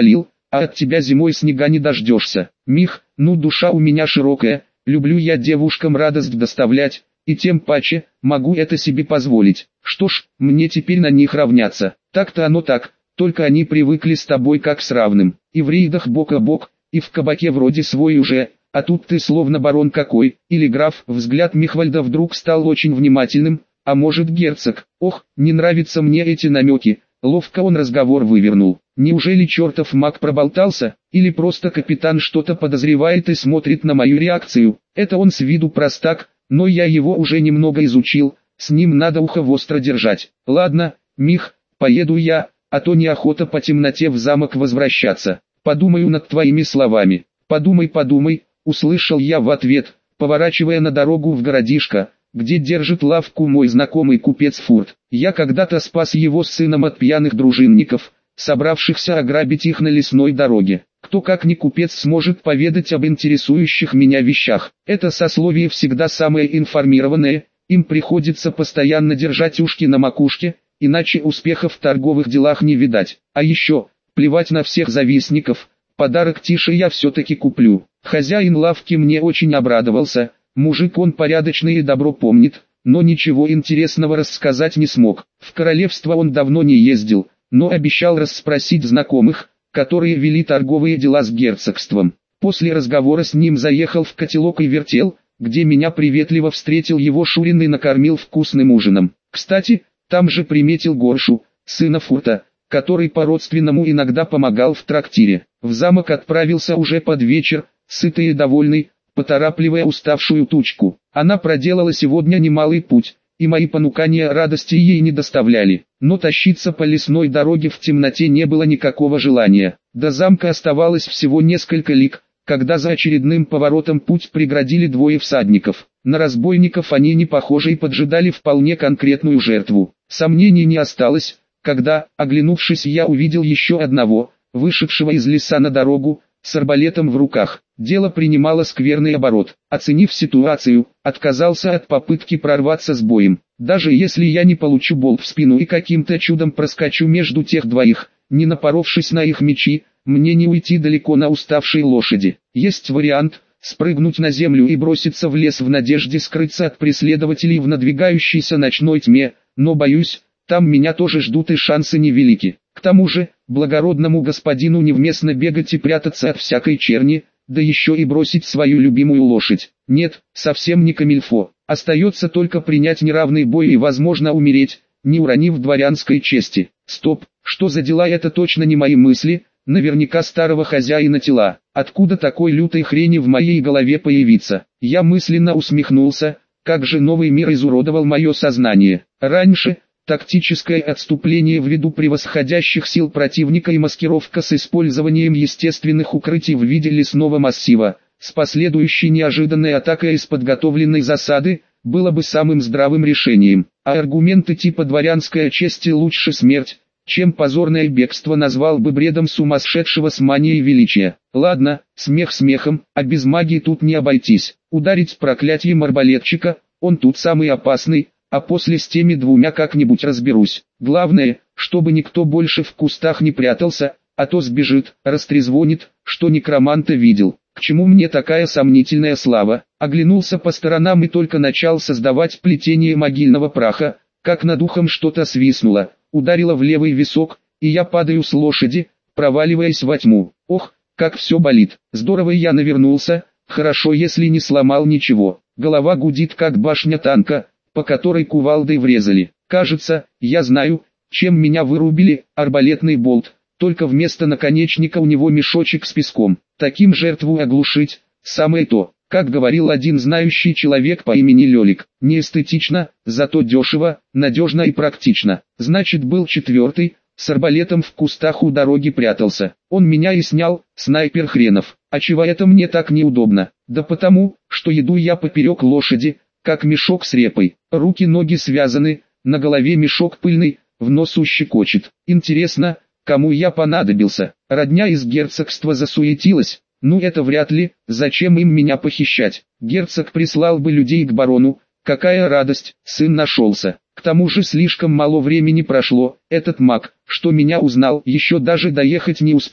а от тебя зимой снега не дождешься. Мих, ну душа у меня широкая, люблю я девушкам радость доставлять, и тем паче, могу это себе позволить. Что ж, мне теперь на них равняться. Так-то оно так, только они привыкли с тобой как с равным, и в рейдах бок о бок, и в кабаке вроде свой уже, а тут ты словно барон какой, или граф. Взгляд Михвальда вдруг стал очень внимательным, а может герцог. Ох, не нравятся мне эти намеки, ловко он разговор вывернул. Неужели чертов маг проболтался, или просто капитан что-то подозревает и смотрит на мою реакцию? Это он с виду простак, но я его уже немного изучил, с ним надо ухо востро держать. Ладно, Мих, поеду я, а то неохота по темноте в замок возвращаться. Подумаю над твоими словами. Подумай, подумай, услышал я в ответ, поворачивая на дорогу в городишко, где держит лавку мой знакомый купец Фурт. Я когда-то спас его с сыном от пьяных дружинников, собравшихся ограбить их на лесной дороге. Кто как ни купец сможет поведать об интересующих меня вещах. Это сословие всегда самое информированное, им приходится постоянно держать ушки на макушке, иначе успеха в торговых делах не видать. А еще, плевать на всех завистников, подарок Тише я все-таки куплю. Хозяин лавки мне очень обрадовался, мужик он порядочный и добро помнит, но ничего интересного рассказать не смог. В королевство он давно не ездил, но обещал расспросить знакомых, которые вели торговые дела с герцогством. После разговора с ним заехал в котелок и вертел, где меня приветливо встретил его Шурин и накормил вкусным ужином. Кстати, там же приметил Горшу, сына Фурта, который по-родственному иногда помогал в трактире. В замок отправился уже под вечер, сытый и довольный, поторапливая уставшую тучку. Она проделала сегодня немалый путь, и мои понукания радости ей не доставляли. Но тащиться по лесной дороге в темноте не было никакого желания. До замка оставалось всего несколько лиг, когда за очередным поворотом путь преградили двое всадников. На разбойников они не похожи и поджидали вполне конкретную жертву. Сомнений не осталось, когда, оглянувшись, я увидел еще одного, вышедшего из леса на дорогу, с арбалетом в руках. Дело принимало скверный оборот. Оценив ситуацию, отказался от попытки прорваться с боем. Даже если я не получу болт в спину и каким-то чудом проскочу между тех двоих, не напоровшись на их мечи, мне не уйти далеко на уставшей лошади. Есть вариант – спрыгнуть на землю и броситься в лес в надежде скрыться от преследователей в надвигающейся ночной тьме, но боюсь, там меня тоже ждут и шансы невелики. К тому же, благородному господину невместно бегать и прятаться от всякой черни, да еще и бросить свою любимую лошадь. Нет, совсем не камильфо. Остается только принять неравный бой и возможно умереть, не уронив дворянской чести. Стоп, что за дела, это точно не мои мысли, наверняка старого хозяина тела. Откуда такой лютой хрени в моей голове появиться? Я мысленно усмехнулся, как же новый мир изуродовал мое сознание. Раньше, тактическое отступление ввиду превосходящих сил противника и маскировка с использованием естественных укрытий в виде лесного массива, с последующей неожиданной атакой из подготовленной засады, было бы самым здравым решением. А аргументы типа «дворянская честь и лучше смерть», чем позорное бегство назвал бы бредом сумасшедшего с манией величия. Ладно, смех смехом, а без магии тут не обойтись. Ударить проклятием арбалетчика, он тут самый опасный, а после с теми двумя как-нибудь разберусь. Главное, чтобы никто больше в кустах не прятался, а то сбежит, растрезвонит, что некроманта видел. К чему мне такая сомнительная слава? Оглянулся по сторонам и только начал создавать плетение могильного праха, как над ухом что-то свистнуло, ударило в левый висок, и я падаю с лошади, проваливаясь во тьму. Ох, как все болит. Здорово я навернулся, хорошо если не сломал ничего. Голова гудит как башня танка, по которой кувалдой врезали. Кажется, я знаю, чем меня вырубили, арбалетный болт, только вместо наконечника у него мешочек с песком. Таким жертву оглушить, самое то. Как говорил один знающий человек по имени Лёлик, не эстетично, зато дешево, надежно и практично. Значит, был четвертый, с арбалетом в кустах у дороги прятался. Он меня и снял, снайпер хренов. А чего это мне так неудобно? Да потому, что еду я поперек лошади, как мешок с репой. Руки-ноги связаны, на голове мешок пыльный, в носу щекочет. Интересно, кому я понадобился? Родня из герцогства засуетилась. Ну это вряд ли, зачем им меня похищать? Герцог прислал бы людей к барону, какая радость, сын нашелся. К тому же слишком мало времени прошло, этот маг, что меня узнал, еще даже доехать не успел.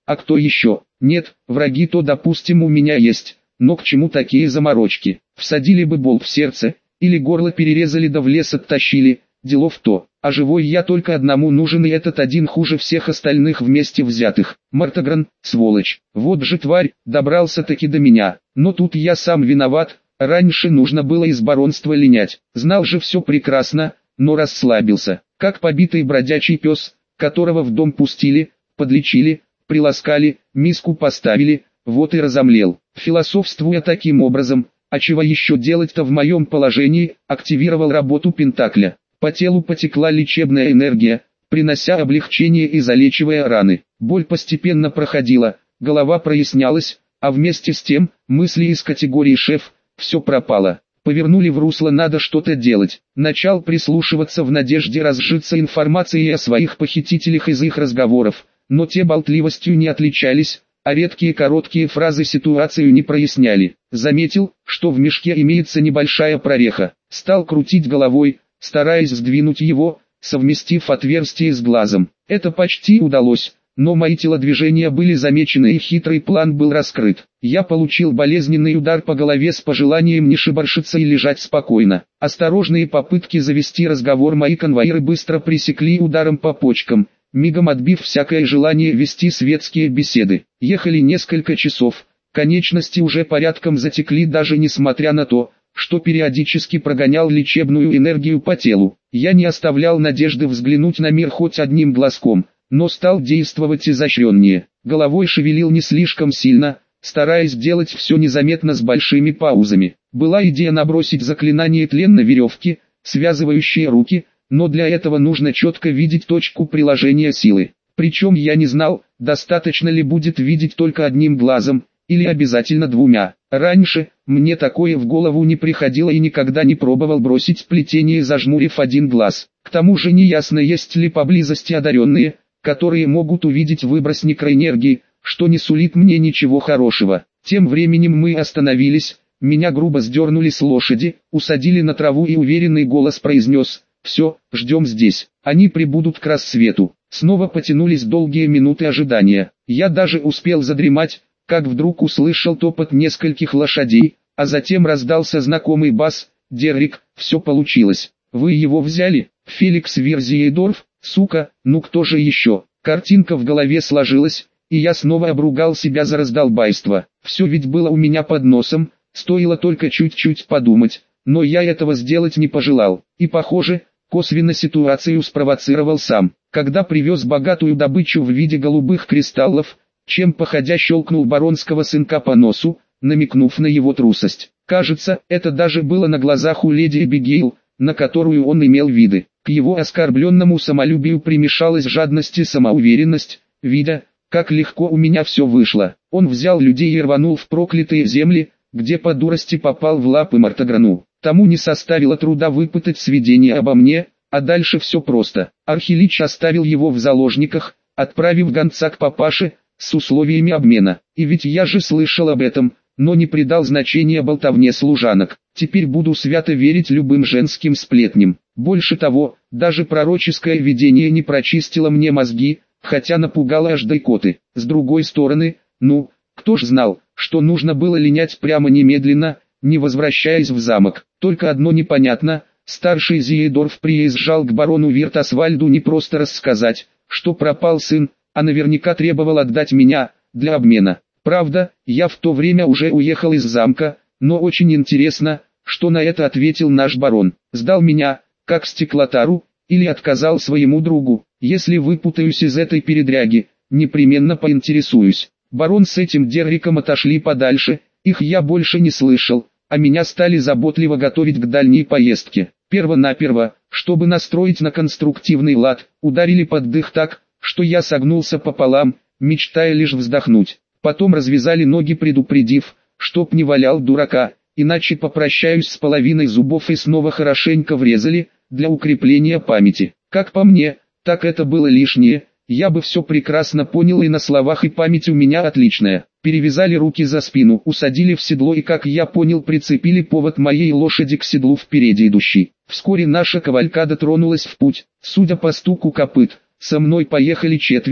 А кто еще? Нет, враги то допустим у меня есть, но к чему такие заморочки? Всадили бы болт в сердце, или горло перерезали да в лес оттащили, дело в то. А живой я только одному нужен, и этот один хуже всех остальных вместе взятых. Мартагран, сволочь, вот же тварь, добрался-таки до меня. Но тут я сам виноват, раньше нужно было из баронства линять. Знал же все прекрасно, но расслабился, как побитый бродячий пес, которого в дом пустили, подлечили, приласкали, миску поставили, вот и разомлел. Философствуя таким образом, а чего еще делать-то в моем положении, активировал работу Пентакля. По телу потекла лечебная энергия, принося облегчение и залечивая раны. Боль постепенно проходила, голова прояснялась, а вместе с тем, мысли из категории «шеф», все пропало. Повернули в русло «надо что-то делать». Начал прислушиваться в надежде разжиться информацией о своих похитителях из их разговоров, но те болтливостью не отличались, а редкие короткие фразы ситуацию не проясняли. Заметил, что в мешке имеется небольшая прореха. Стал крутить головой, стараясь сдвинуть его, совместив отверстие с глазом. Это почти удалось, но мои телодвижения были замечены и хитрый план был раскрыт. Я получил болезненный удар по голове с пожеланием не шибаршиться и лежать спокойно. Осторожные попытки завести разговор мои конвоиры быстро пресекли ударом по почкам, мигом отбив всякое желание вести светские беседы. Ехали несколько часов, конечности уже порядком затекли даже несмотря на то, что периодически прогонял лечебную энергию по телу. Я не оставлял надежды взглянуть на мир хоть одним глазком, но стал действовать изощреннее. Головой шевелил не слишком сильно, стараясь делать все незаметно с большими паузами. Была идея набросить заклинание тлен на веревки, связывающие руки, но для этого нужно четко видеть точку приложения силы. Причем я не знал, достаточно ли будет видеть только одним глазом, или обязательно двумя. Раньше, мне такое в голову не приходило и никогда не пробовал бросить плетение, зажмурив один глаз. К тому же неясно, есть ли поблизости одаренные, которые могут увидеть выброс некроэнергии, что не сулит мне ничего хорошего. Тем временем мы остановились, меня грубо сдернули с лошади, усадили на траву и уверенный голос произнес: «Все, ждем здесь, они прибудут к рассвету». Снова потянулись долгие минуты ожидания. Я даже успел задремать, как вдруг услышал топот нескольких лошадей, а затем раздался знакомый бас: «Деррик, все получилось. Вы его взяли? Феликс Верзиедорф, сука, ну кто же еще?» Картинка в голове сложилась, и я снова обругал себя за раздолбайство. Все ведь было у меня под носом, стоило только чуть-чуть подумать, но я этого сделать не пожелал. И похоже, косвенно ситуацию спровоцировал сам, когда привез богатую добычу в виде голубых кристаллов, чем походя щелкнул баронского сынка по носу, намекнув на его трусость. Кажется, это даже было на глазах у леди Эбигейл, на которую он имел виды. К его оскорбленному самолюбию примешалась жадность и самоуверенность, видя, как легко у меня все вышло. Он взял людей и рванул в проклятые земли, где по дурости попал в лапы Мартаграну. Тому не составило труда выпытать сведения обо мне, а дальше все просто. Архилич оставил его в заложниках, отправив гонца к папаше, с условиями обмена. И ведь я же слышал об этом, но не придал значения болтовне служанок. Теперь буду свято верить любым женским сплетням. Больше того, даже пророческое видение не прочистило мне мозги, хотя напугало аж до икоты. С другой стороны, ну, кто ж знал, что нужно было линять прямо немедленно, не возвращаясь в замок. Только одно непонятно: старший Зиедорф приезжал к барону Виртасвальду не просто рассказать, что пропал сын, а наверняка требовал отдать меня, для обмена. Правда, я в то время уже уехал из замка, но очень интересно, что на это ответил наш барон. Сдал меня, как стеклотару, или отказал своему другу. Если выпутаюсь из этой передряги, непременно поинтересуюсь. Барон с этим Дерриком отошли подальше, их я больше не слышал, а меня стали заботливо готовить к дальней поездке. Первонаперво, чтобы настроить на конструктивный лад, ударили под дых так, что я согнулся пополам, мечтая лишь вздохнуть. Потом развязали ноги, предупредив, чтоб не валял дурака, иначе попрощаюсь с половиной зубов, и снова хорошенько врезали, для укрепления памяти. Как по мне, так это было лишнее, я бы все прекрасно понял и на словах, и память у меня отличная. Перевязали руки за спину, усадили в седло и, как я понял, прицепили повод моей лошади к седлу впереди идущей. Вскоре наша кавалькада тронулась в путь. Судя по стуку копыт, со мной поехали четверо,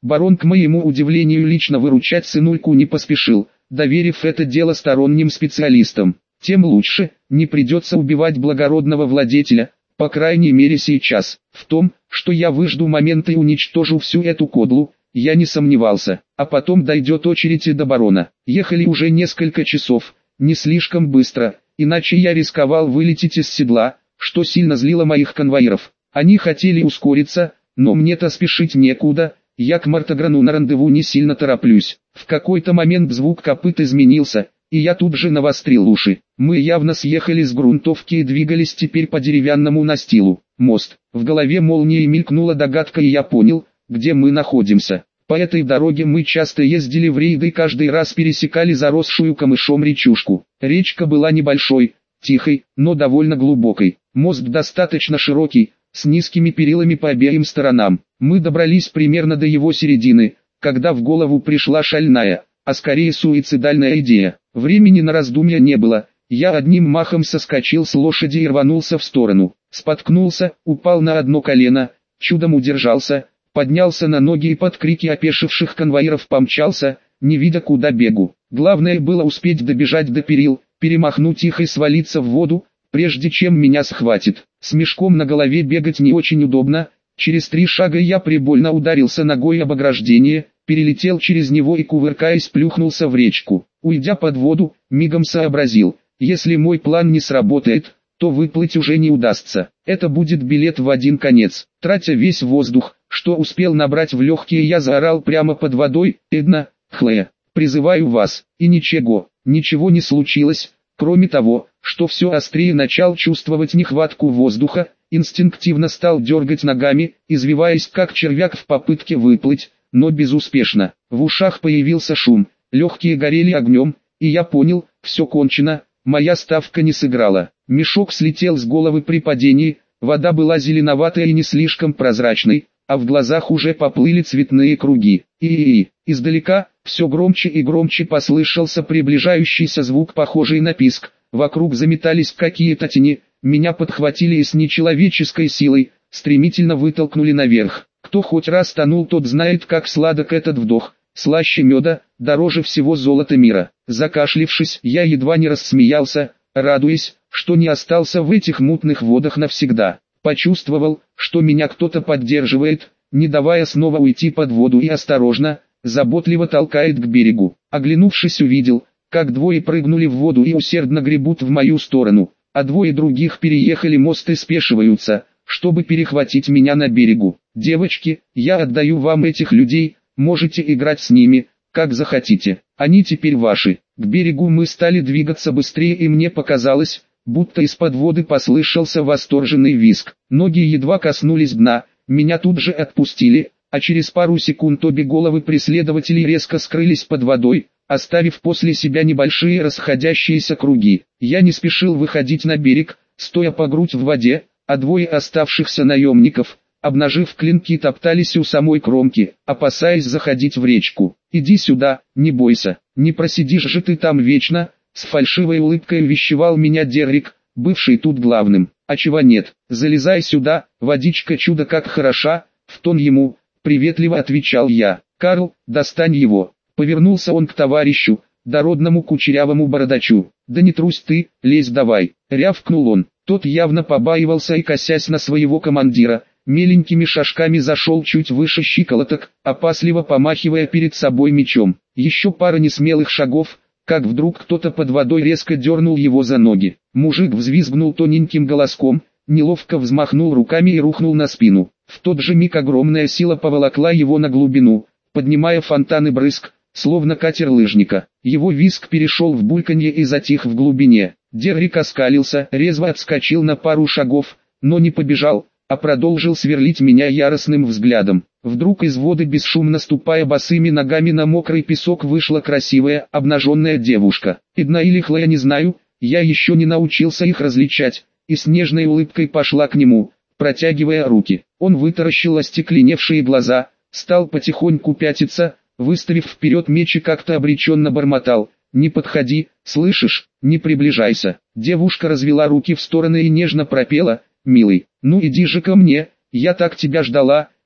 Барон, к моему удивлению, лично выручать сынульку не поспешил, доверив это дело сторонним специалистам. Тем лучше, не придется убивать благородного владетеля, по крайней мере сейчас. В том, что я выжду момента и уничтожу всю эту кодлу, я не сомневался. А потом дойдет очередь и до барона. Ехали уже несколько часов, не слишком быстро, иначе я рисковал вылететь из седла, что сильно злило моих конвоиров. Они хотели ускориться, но мне-то спешить некуда, я к Мартаграну на рандеву не сильно тороплюсь. В какой-то момент звук копыт изменился, и я тут же навострил уши. Мы явно съехали с грунтовки и двигались теперь по деревянному настилу. Мост. В голове молнией мелькнула догадка, и я понял, где мы находимся. По этой дороге мы часто ездили в рейды и каждый раз пересекали заросшую камышом речушку. Речка была небольшой, тихой, но довольно глубокой. Мост достаточно широкий, с низкими перилами по обеим сторонам. Мы добрались примерно до его середины, когда в голову пришла шальная, а скорее суицидальная идея. Времени на раздумья не было, я одним махом соскочил с лошади и рванулся в сторону. Споткнулся, упал на одно колено, чудом удержался, поднялся на ноги и под крики опешивших конвоиров помчался, не видя куда бегу. Главное было успеть добежать до перил, перемахнуть их и свалиться в воду, прежде чем меня схватит. С мешком на голове бегать не очень удобно, через три шага я прибольно ударился ногой об ограждение, перелетел через него и, кувыркаясь, плюхнулся в речку. Уйдя под воду, мигом сообразил, если мой план не сработает, то выплыть уже не удастся. Это будет билет в один конец. Тратя весь воздух, что успел набрать в легкие, я заорал прямо под водой: «Эдна, Хлея, призываю вас!» И ничего, ничего не случилось, кроме того, что все острее начал чувствовать нехватку воздуха, инстинктивно стал дергать ногами, извиваясь как червяк в попытке выплыть, но безуспешно. В ушах появился шум, легкие горели огнем, и я понял, все кончено, моя ставка не сыграла. Мешок слетел с головы при падении, вода была зеленоватой и не слишком прозрачной, а в глазах уже поплыли цветные круги. И издалека, все громче и громче послышался приближающийся звук, похожий на писк. Вокруг заметались какие-то тени, меня подхватили и с нечеловеческой силой стремительно вытолкнули наверх. Кто хоть раз тонул, тот знает, как сладок этот вдох, слаще меда, дороже всего золота мира. Закашлившись, я едва не рассмеялся, радуясь, что не остался в этих мутных водах навсегда. Почувствовал, что меня кто-то поддерживает, не давая снова уйти под воду, и осторожно, заботливо толкает к берегу. Оглянувшись, увидел, как двое прыгнули в воду и усердно гребут в мою сторону, а двое других переехали мост и спешиваются, чтобы перехватить меня на берегу. «Девочки, я отдаю вам этих людей, можете играть с ними, как захотите, они теперь ваши». К берегу мы стали двигаться быстрее, и мне показалось, будто из-под воды послышался восторженный визг. Ноги едва коснулись дна, меня тут же отпустили, а через пару секунд обе головы преследователей резко скрылись под водой, оставив после себя небольшие расходящиеся круги. Я не спешил выходить на берег, стоя по грудь в воде, а двое оставшихся наемников, обнажив клинки, топтались у самой кромки, опасаясь заходить в речку. «Иди сюда, не бойся, не просидишь же ты там вечно», с фальшивой улыбкой увещевал меня Деррик, бывший тут главным. «А чего нет, залезай сюда, водичка чудо как хороша», в тон ему, приветливо отвечал я. «Карл, достань его». Повернулся он к товарищу, дородному кучерявому бородачу. «Да не трусь ты, лезь давай», рявкнул он. Тот явно побаивался и, косясь на своего командира, меленькими шажками зашел чуть выше щиколоток, опасливо помахивая перед собой мечом. Еще пара несмелых шагов, как вдруг кто-то под водой резко дернул его за ноги. Мужик взвизгнул тоненьким голоском, неловко взмахнул руками и рухнул на спину. В тот же миг огромная сила поволокла его на глубину, поднимая фонтаны брызг, словно катер лыжника. Его визг перешел в бульканье и затих в глубине. Деррик оскалился, резво отскочил на пару шагов, но не побежал, а продолжил сверлить меня яростным взглядом. Вдруг из воды, бесшумно ступая босыми ногами на мокрый песок, вышла красивая, обнаженная девушка. Эдна или Хлея, не знаю, я еще не научился их различать, и с нежной улыбкой пошла к нему, протягивая руки. Он вытаращил остекленевшие глаза, стал потихоньку пятиться, выставив вперед меч и как-то обреченно бормотал: «Не подходи, слышишь, не приближайся». Девушка развела руки в стороны и нежно пропела: «Милый, ну иди же ко мне, я так тебя ждала».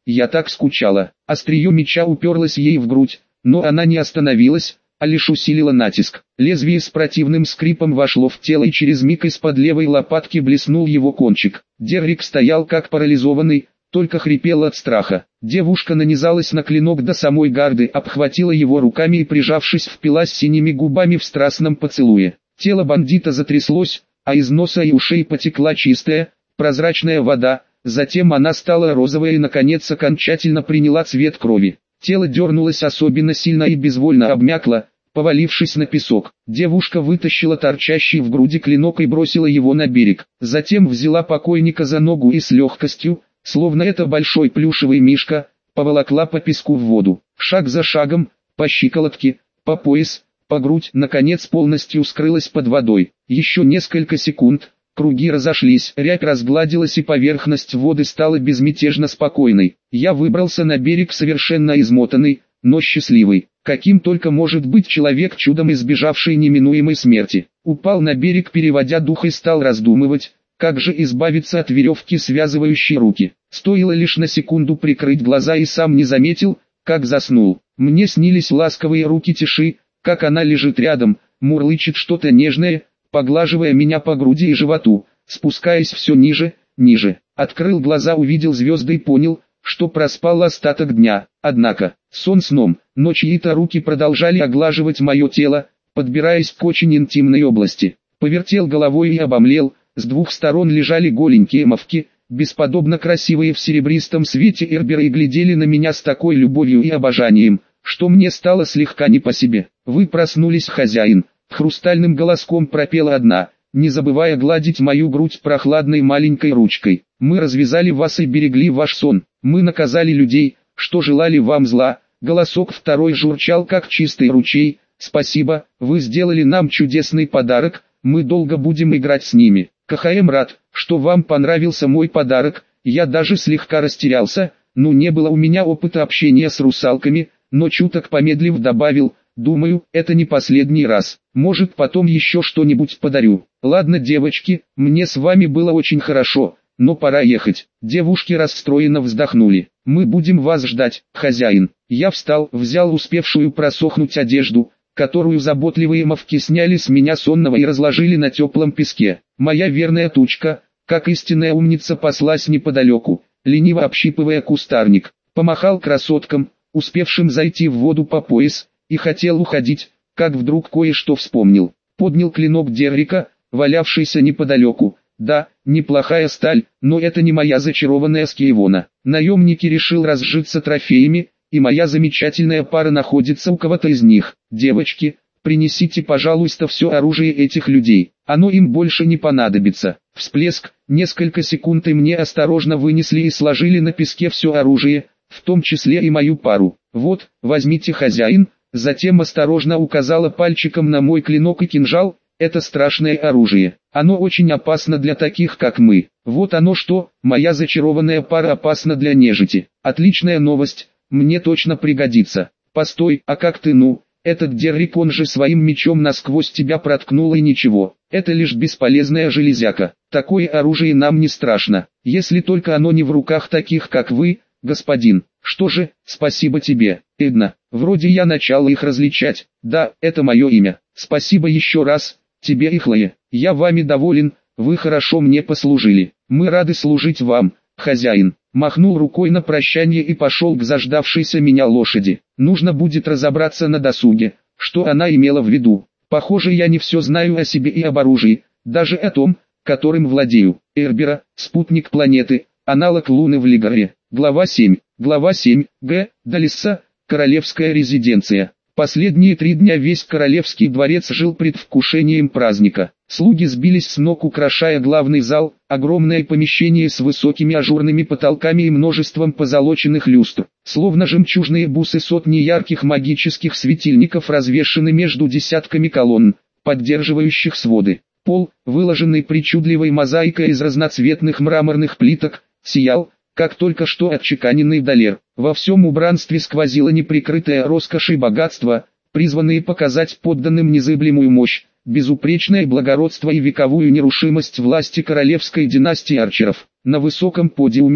я так скучала. Острие меча уперлось ей в грудь, но она не остановилась, а лишь усилила натиск. Лезвие с противным скрипом вошло в тело, и через миг из-под левой лопатки блеснул его кончик. Деррик стоял как парализованный, только хрипел от страха. Девушка нанизалась на клинок до самой гарды, обхватила его руками и, прижавшись, впилась синими губами в страстном поцелуе. Тело бандита затряслось, а из носа и ушей потекла чистая, прозрачная вода, затем она стала розовой и наконец окончательно приняла цвет крови. Тело дернулось особенно сильно и безвольно обмякло, повалившись на песок. Девушка вытащила торчащий в груди клинок и бросила его на берег. Затем взяла покойника за ногу и с легкостью, словно это большой плюшевый мишка, поволокла по песку в воду. Шаг за шагом, по щиколотке, по пояс, по грудь, наконец полностью скрылась под водой. Еще несколько секунд, круги разошлись, рябь разгладилась и поверхность воды стала безмятежно спокойной. Я выбрался на берег совершенно измотанный, но счастливый, каким только может быть человек, чудом избежавший неминуемой смерти. Упал на берег, переводя дух, и стал раздумывать, как же избавиться от веревки, связывающей руки. Стоило лишь на секунду прикрыть глаза, и сам не заметил, как заснул. Мне снились ласковые руки Тиши, как она лежит рядом, мурлычет что-то нежное, поглаживая меня по груди и животу, спускаясь все ниже, ниже. Открыл глаза, увидел звезды и понял, что проспал остаток дня. Однако, сон сном, но чьи-то руки продолжали оглаживать мое тело, подбираясь к очень интимной области. Повертел головой и обомлел, с двух сторон лежали голенькие мавки, бесподобно красивые в серебристом свете Эрбера, и глядели на меня с такой любовью и обожанием, что мне стало слегка не по себе. «Вы проснулись, хозяин», — хрустальным голоском пропела одна, не забывая гладить мою грудь прохладной маленькой ручкой. «Мы развязали вас и берегли ваш сон. Мы наказали людей, что желали вам зла». Голосок второй журчал как чистый ручей. «Спасибо, вы сделали нам чудесный подарок, мы долго будем играть с ними». КХМ рад, что вам понравился мой подарок. Я даже слегка растерялся, ну не было у меня опыта общения с русалками, но чуток помедлив добавил: думаю, это не последний раз, может потом еще что-нибудь подарю. Ладно, девочки, мне с вами было очень хорошо, но пора ехать. Девушки расстроенно вздохнули. Мы будем вас ждать, хозяин. Я встал, взял успевшую просохнуть одежду, которую заботливые мавки сняли с меня сонного и разложили на теплом песке. Моя верная тучка, как истинная умница, паслась неподалеку, лениво общипывая кустарник. Помахал красоткам, успевшим зайти в воду по пояс, и хотел уходить, как вдруг кое-что вспомнил. Поднял клинок Деррика, валявшийся неподалеку. Да, неплохая сталь, но это не моя зачарованная Скейвона. Наемники решил разжиться трофеями, и моя замечательная пара находится у кого-то из них. Девочки, принесите, пожалуйста, все оружие этих людей, оно им больше не понадобится. Всплеск, несколько секунд, и мне осторожно вынесли и сложили на песке все оружие, в том числе и мою пару. Вот, возьмите, хозяин. Затем осторожно указала пальчиком на мой клинок и кинжал. Это страшное оружие. Оно очень опасно для таких, как мы. Вот оно что, моя зачарованная пара опасна для нежити. Отличная новость, мне точно пригодится. Постой, а как ты? Ну, этот Деррик, он же своим мечом насквозь тебя проткнул, и ничего. Это лишь бесполезная железяка. Такое оружие нам не страшно, если только оно не в руках таких, как вы, господин. Что же, спасибо тебе, Эдна. Вроде я начал их различать. Да, это мое имя. Спасибо еще раз, тебе, Ихлая. Я вами доволен, вы хорошо мне послужили. Мы рады служить вам, хозяин. Махнул рукой на прощание и пошел к заждавшейся меня лошади. Нужно будет разобраться на досуге, что она имела в виду. Похоже, я не все знаю о себе и об оружии, даже о том, которым владею. Эрбера, спутник планеты, аналог Луны в Лигаре. Глава семь. Глава семь. Г. Далисса, королевская резиденция. Последние три дня весь королевский дворец жил предвкушением праздника. Слуги сбились с ног, украшая главный зал, огромное помещение с высокими ажурными потолками и множеством позолоченных люстр. Словно жемчужные бусы, сотни ярких магических светильников развешаны между десятками колонн, поддерживающих своды. Пол, выложенный причудливой мозаикой из разноцветных мраморных плиток, сиял, как только что отчеканенный далер. Во всем убранстве сквозило неприкрытое роскошь и богатство, призванные показать подданным незыблемую мощь, безупречное благородство и вековую нерушимость власти королевской династии Арчеров. На высоком подиуме,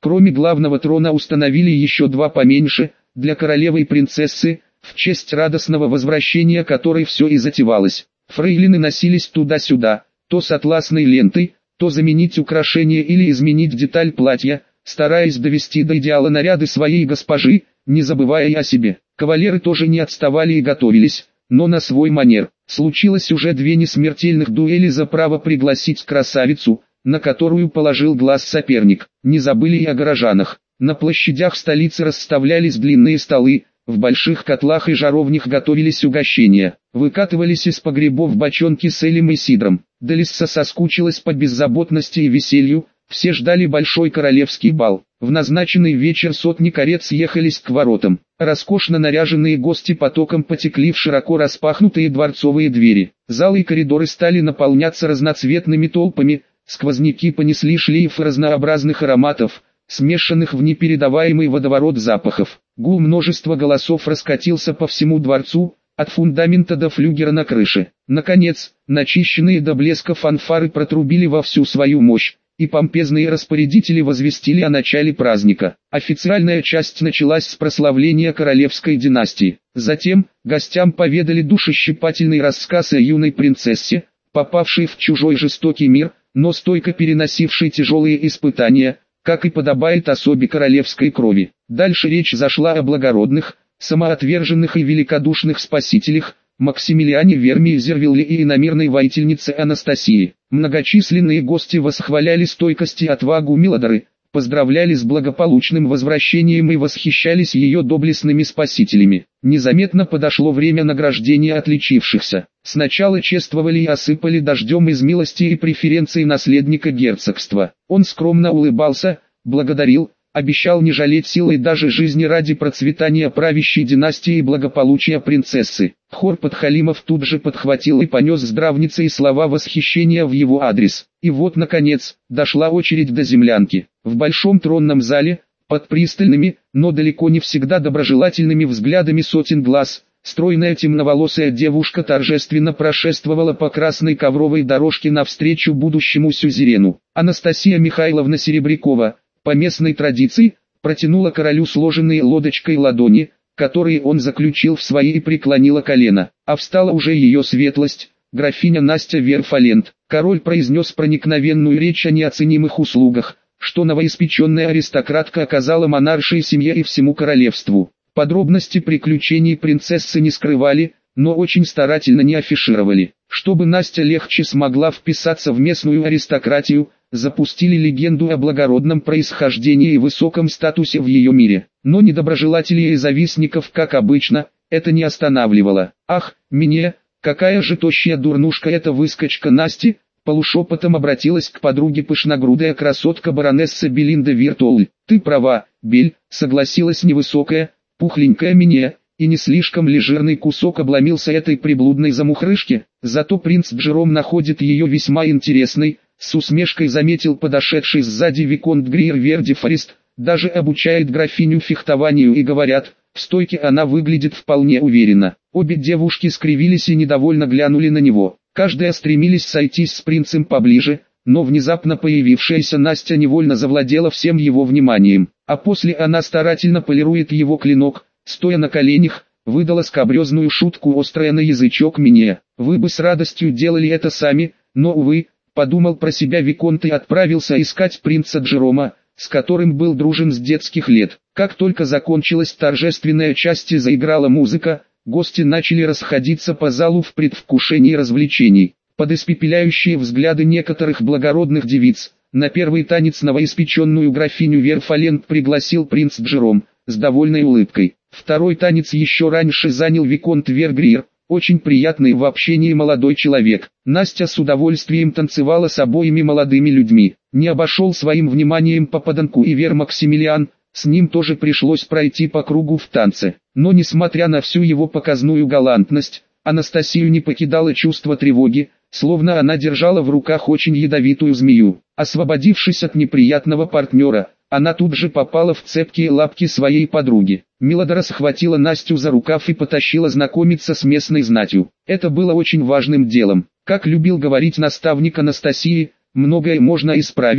Кроме главного трона установили еще два поменьше, для королевы и принцессы, в честь радостного возвращения которой все и затевалось. Фрейлины носились туда-сюда, то с атласной лентой, то заменить украшение или изменить деталь платья, стараясь довести до идеала наряды своей госпожи, не забывая и о себе. Кавалеры тоже не отставали и готовились, но на свой манер. Случилось уже две несмертельных дуэли за право пригласить красавицу, на которую положил глаз соперник. Не забыли и о горожанах. На площадях столицы расставлялись длинные столы, в больших котлах и жаровнях готовились угощения. Выкатывались из погребов бочонки с элем и сидром. Делисса соскучилась по беззаботности и веселью, все ждали большой королевский бал. В назначенный вечер сотни карет съехались к воротам. Роскошно наряженные гости потоком потекли в широко распахнутые дворцовые двери. Залы и коридоры стали наполняться разноцветными толпами, сквозняки понесли шлейфы разнообразных ароматов, смешанных в непередаваемый водоворот запахов. Гул множества голосов раскатился по всему дворцу, от фундамента до флюгера на крыше. Наконец, начищенные до блеска фанфары протрубили во всю свою мощь, и помпезные распорядители возвестили о начале праздника. Официальная часть началась с прославления королевской династии. Затем, гостям поведали душещипательный рассказ о юной принцессе, попавшей в чужой жестокий мир, но стойко переносившей тяжелые испытания, как и подобает особе королевской крови. Дальше речь зашла о благородных, самоотверженных и великодушных спасителях, Максимилиане Вермии Зервилле и иномирной воительнице Анастасии. Многочисленные гости восхваляли стойкость и отвагу Милодры, поздравляли с благополучным возвращением и восхищались ее доблестными спасителями. Незаметно подошло время награждения отличившихся. Сначала чествовали и осыпали дождем из милости и преференций наследника герцогства. Он скромно улыбался, благодарил, обещал не жалеть сил и даже жизни ради процветания правящей династии и благополучия принцессы. Хор подхалимов тут же подхватил и понес здравницы и слова восхищения в его адрес. И вот, наконец, дошла очередь до землянки. В большом тронном зале, под пристальными, но далеко не всегда доброжелательными взглядами сотен глаз, стройная темноволосая девушка торжественно прошествовала по красной ковровой дорожке навстречу будущему сюзерену. Анастасия Михайловна Серебрякова, по местной традиции, протянула королю сложенные лодочкой ладони, которые он заключил в свои и преклонила колено. А встала уже ее светлость, графиня Настя Верфалент. Король произнес проникновенную речь о неоценимых услугах, что новоиспеченная аристократка оказала монаршей семье и всему королевству. Подробности приключений принцессы не скрывали, но очень старательно не афишировали. Чтобы Настя легче смогла вписаться в местную аристократию, запустили легенду о благородном происхождении и высоком статусе в ее мире. Но недоброжелателей и завистников, как обычно, это не останавливало. «Ах, мне, какая же тощая дурнушка эта выскочка Насти!» Полушепотом обратилась к подруге пышногрудая красотка баронесса Белинда Виртуоль. «Ты права, Бель», согласилась невысокая, пухленькая Мине, и не слишком ли жирный кусок обломился этой приблудной замухрышке, зато принц Джером находит ее весьма интересной, с усмешкой заметил подошедший сзади виконт Гриер Верди Форест, даже обучает графиню фехтованию и говорят, в стойке она выглядит вполне уверенно. Обе девушки скривились и недовольно глянули на него. Каждая стремились сойтись с принцем поближе, но внезапно появившаяся Настя невольно завладела всем его вниманием. А после она старательно полирует его клинок, стоя на коленях, выдала скабрезную шутку острая на язычок Мине. Вы бы с радостью делали это сами, но увы, подумал про себя виконт и отправился искать принца Джерома, с которым был дружен с детских лет. Как только закончилась торжественная часть и заиграла музыка, гости начали расходиться по залу в предвкушении развлечений. Под испепеляющие взгляды некоторых благородных девиц, на первый танец новоиспеченную графиню Верфалент пригласил принц Джером, с довольной улыбкой. Второй танец еще раньше занял виконт Вергриер, очень приятный в общении молодой человек. Настя с удовольствием танцевала с обоими молодыми людьми. Не обошел своим вниманием попаданку и Вер Максимилиан, с ним тоже пришлось пройти по кругу в танце. Но несмотря на всю его показную галантность, Анастасию не покидало чувство тревоги, словно она держала в руках очень ядовитую змею. Освободившись от неприятного партнера, она тут же попала в цепкие лапки своей подруги. Милодра схватила Настю за рукав и потащила знакомиться с местной знатью. Это было очень важным делом. Как любил говорить наставник Анастасии, многое можно исправить,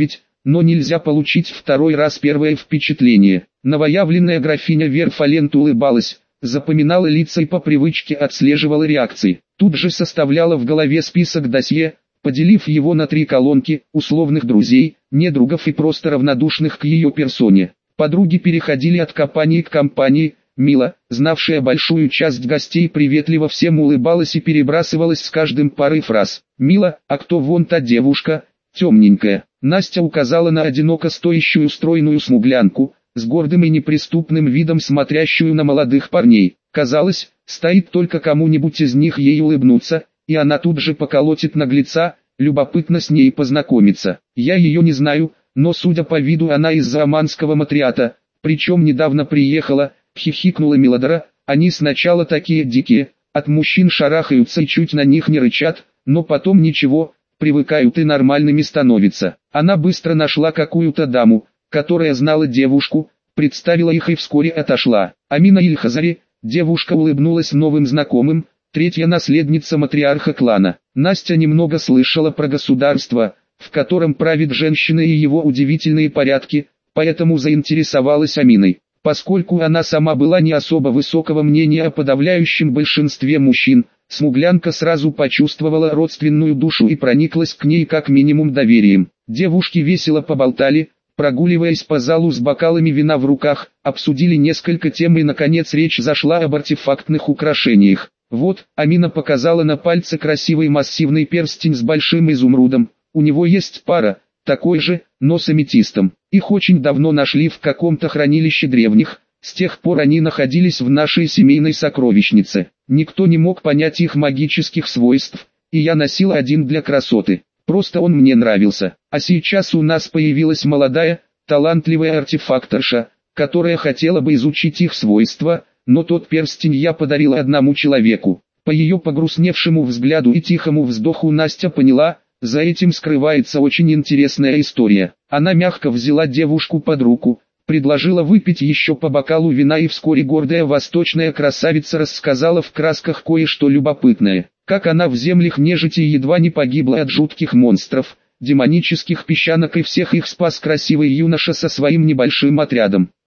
но нельзя получить второй раз первое впечатление. Новоявленная графиня Верфалент улыбалась, запоминала лица и по привычке отслеживала реакции. Тут же составляла в голове список досье, поделив его на три колонки: условных друзей, недругов и просто равнодушных к ее персоне. Подруги переходили от компании к компании. Мила, знавшая большую часть гостей, приветливо всем улыбалась и перебрасывалась с каждым парой фраз. «Мила, а кто вон та девушка, темненькая?» Настя указала на одиноко стоящую стройную смуглянку, с гордым и неприступным видом смотрящую на молодых парней. Казалось, стоит только кому-нибудь из них ей улыбнуться, и она тут же поколотит наглеца, любопытно с ней познакомиться. «Я ее не знаю, но судя по виду она из оманского матриата, причем недавно приехала», — хихикнула Милодора. «Они сначала такие дикие, от мужчин шарахаются и чуть на них не рычат, но потом ничего, привыкают и нормальными становятся». Она быстро нашла какую-то даму, которая знала девушку, представила их и вскоре отошла. Амина Ильхазари, девушка улыбнулась новым знакомым, третья наследница матриарха клана. Настя немного слышала про государство, в котором правит женщина и его удивительные порядки, поэтому заинтересовалась Аминой. Поскольку она сама была не особо высокого мнения о подавляющем большинстве мужчин, смуглянка сразу почувствовала родственную душу и прониклась к ней как минимум доверием. Девушки весело поболтали, прогуливаясь по залу с бокалами вина в руках, обсудили несколько тем и наконец речь зашла об артефактных украшениях. «Вот», Амина показала на пальце красивый массивный перстень с большим изумрудом, «у него есть пара, такой же, но с аметистом. Их очень давно нашли в каком-то хранилище древних, с тех пор они находились в нашей семейной сокровищнице. Никто не мог понять их магических свойств, и я носил один для красоты. Просто он мне нравился. А сейчас у нас появилась молодая, талантливая артефакторша, которая хотела бы изучить их свойства, но тот перстень я подарил одному человеку». По ее погрустневшему взгляду и тихому вздоху Настя поняла, за этим скрывается очень интересная история. Она мягко взяла девушку под руку, предложила выпить еще по бокалу вина, и вскоре гордая восточная красавица рассказала в красках кое-что любопытное. Как она в землях нежити едва не погибла от жутких монстров, демонических песчанок, и всех их спас красивый юноша со своим небольшим отрядом.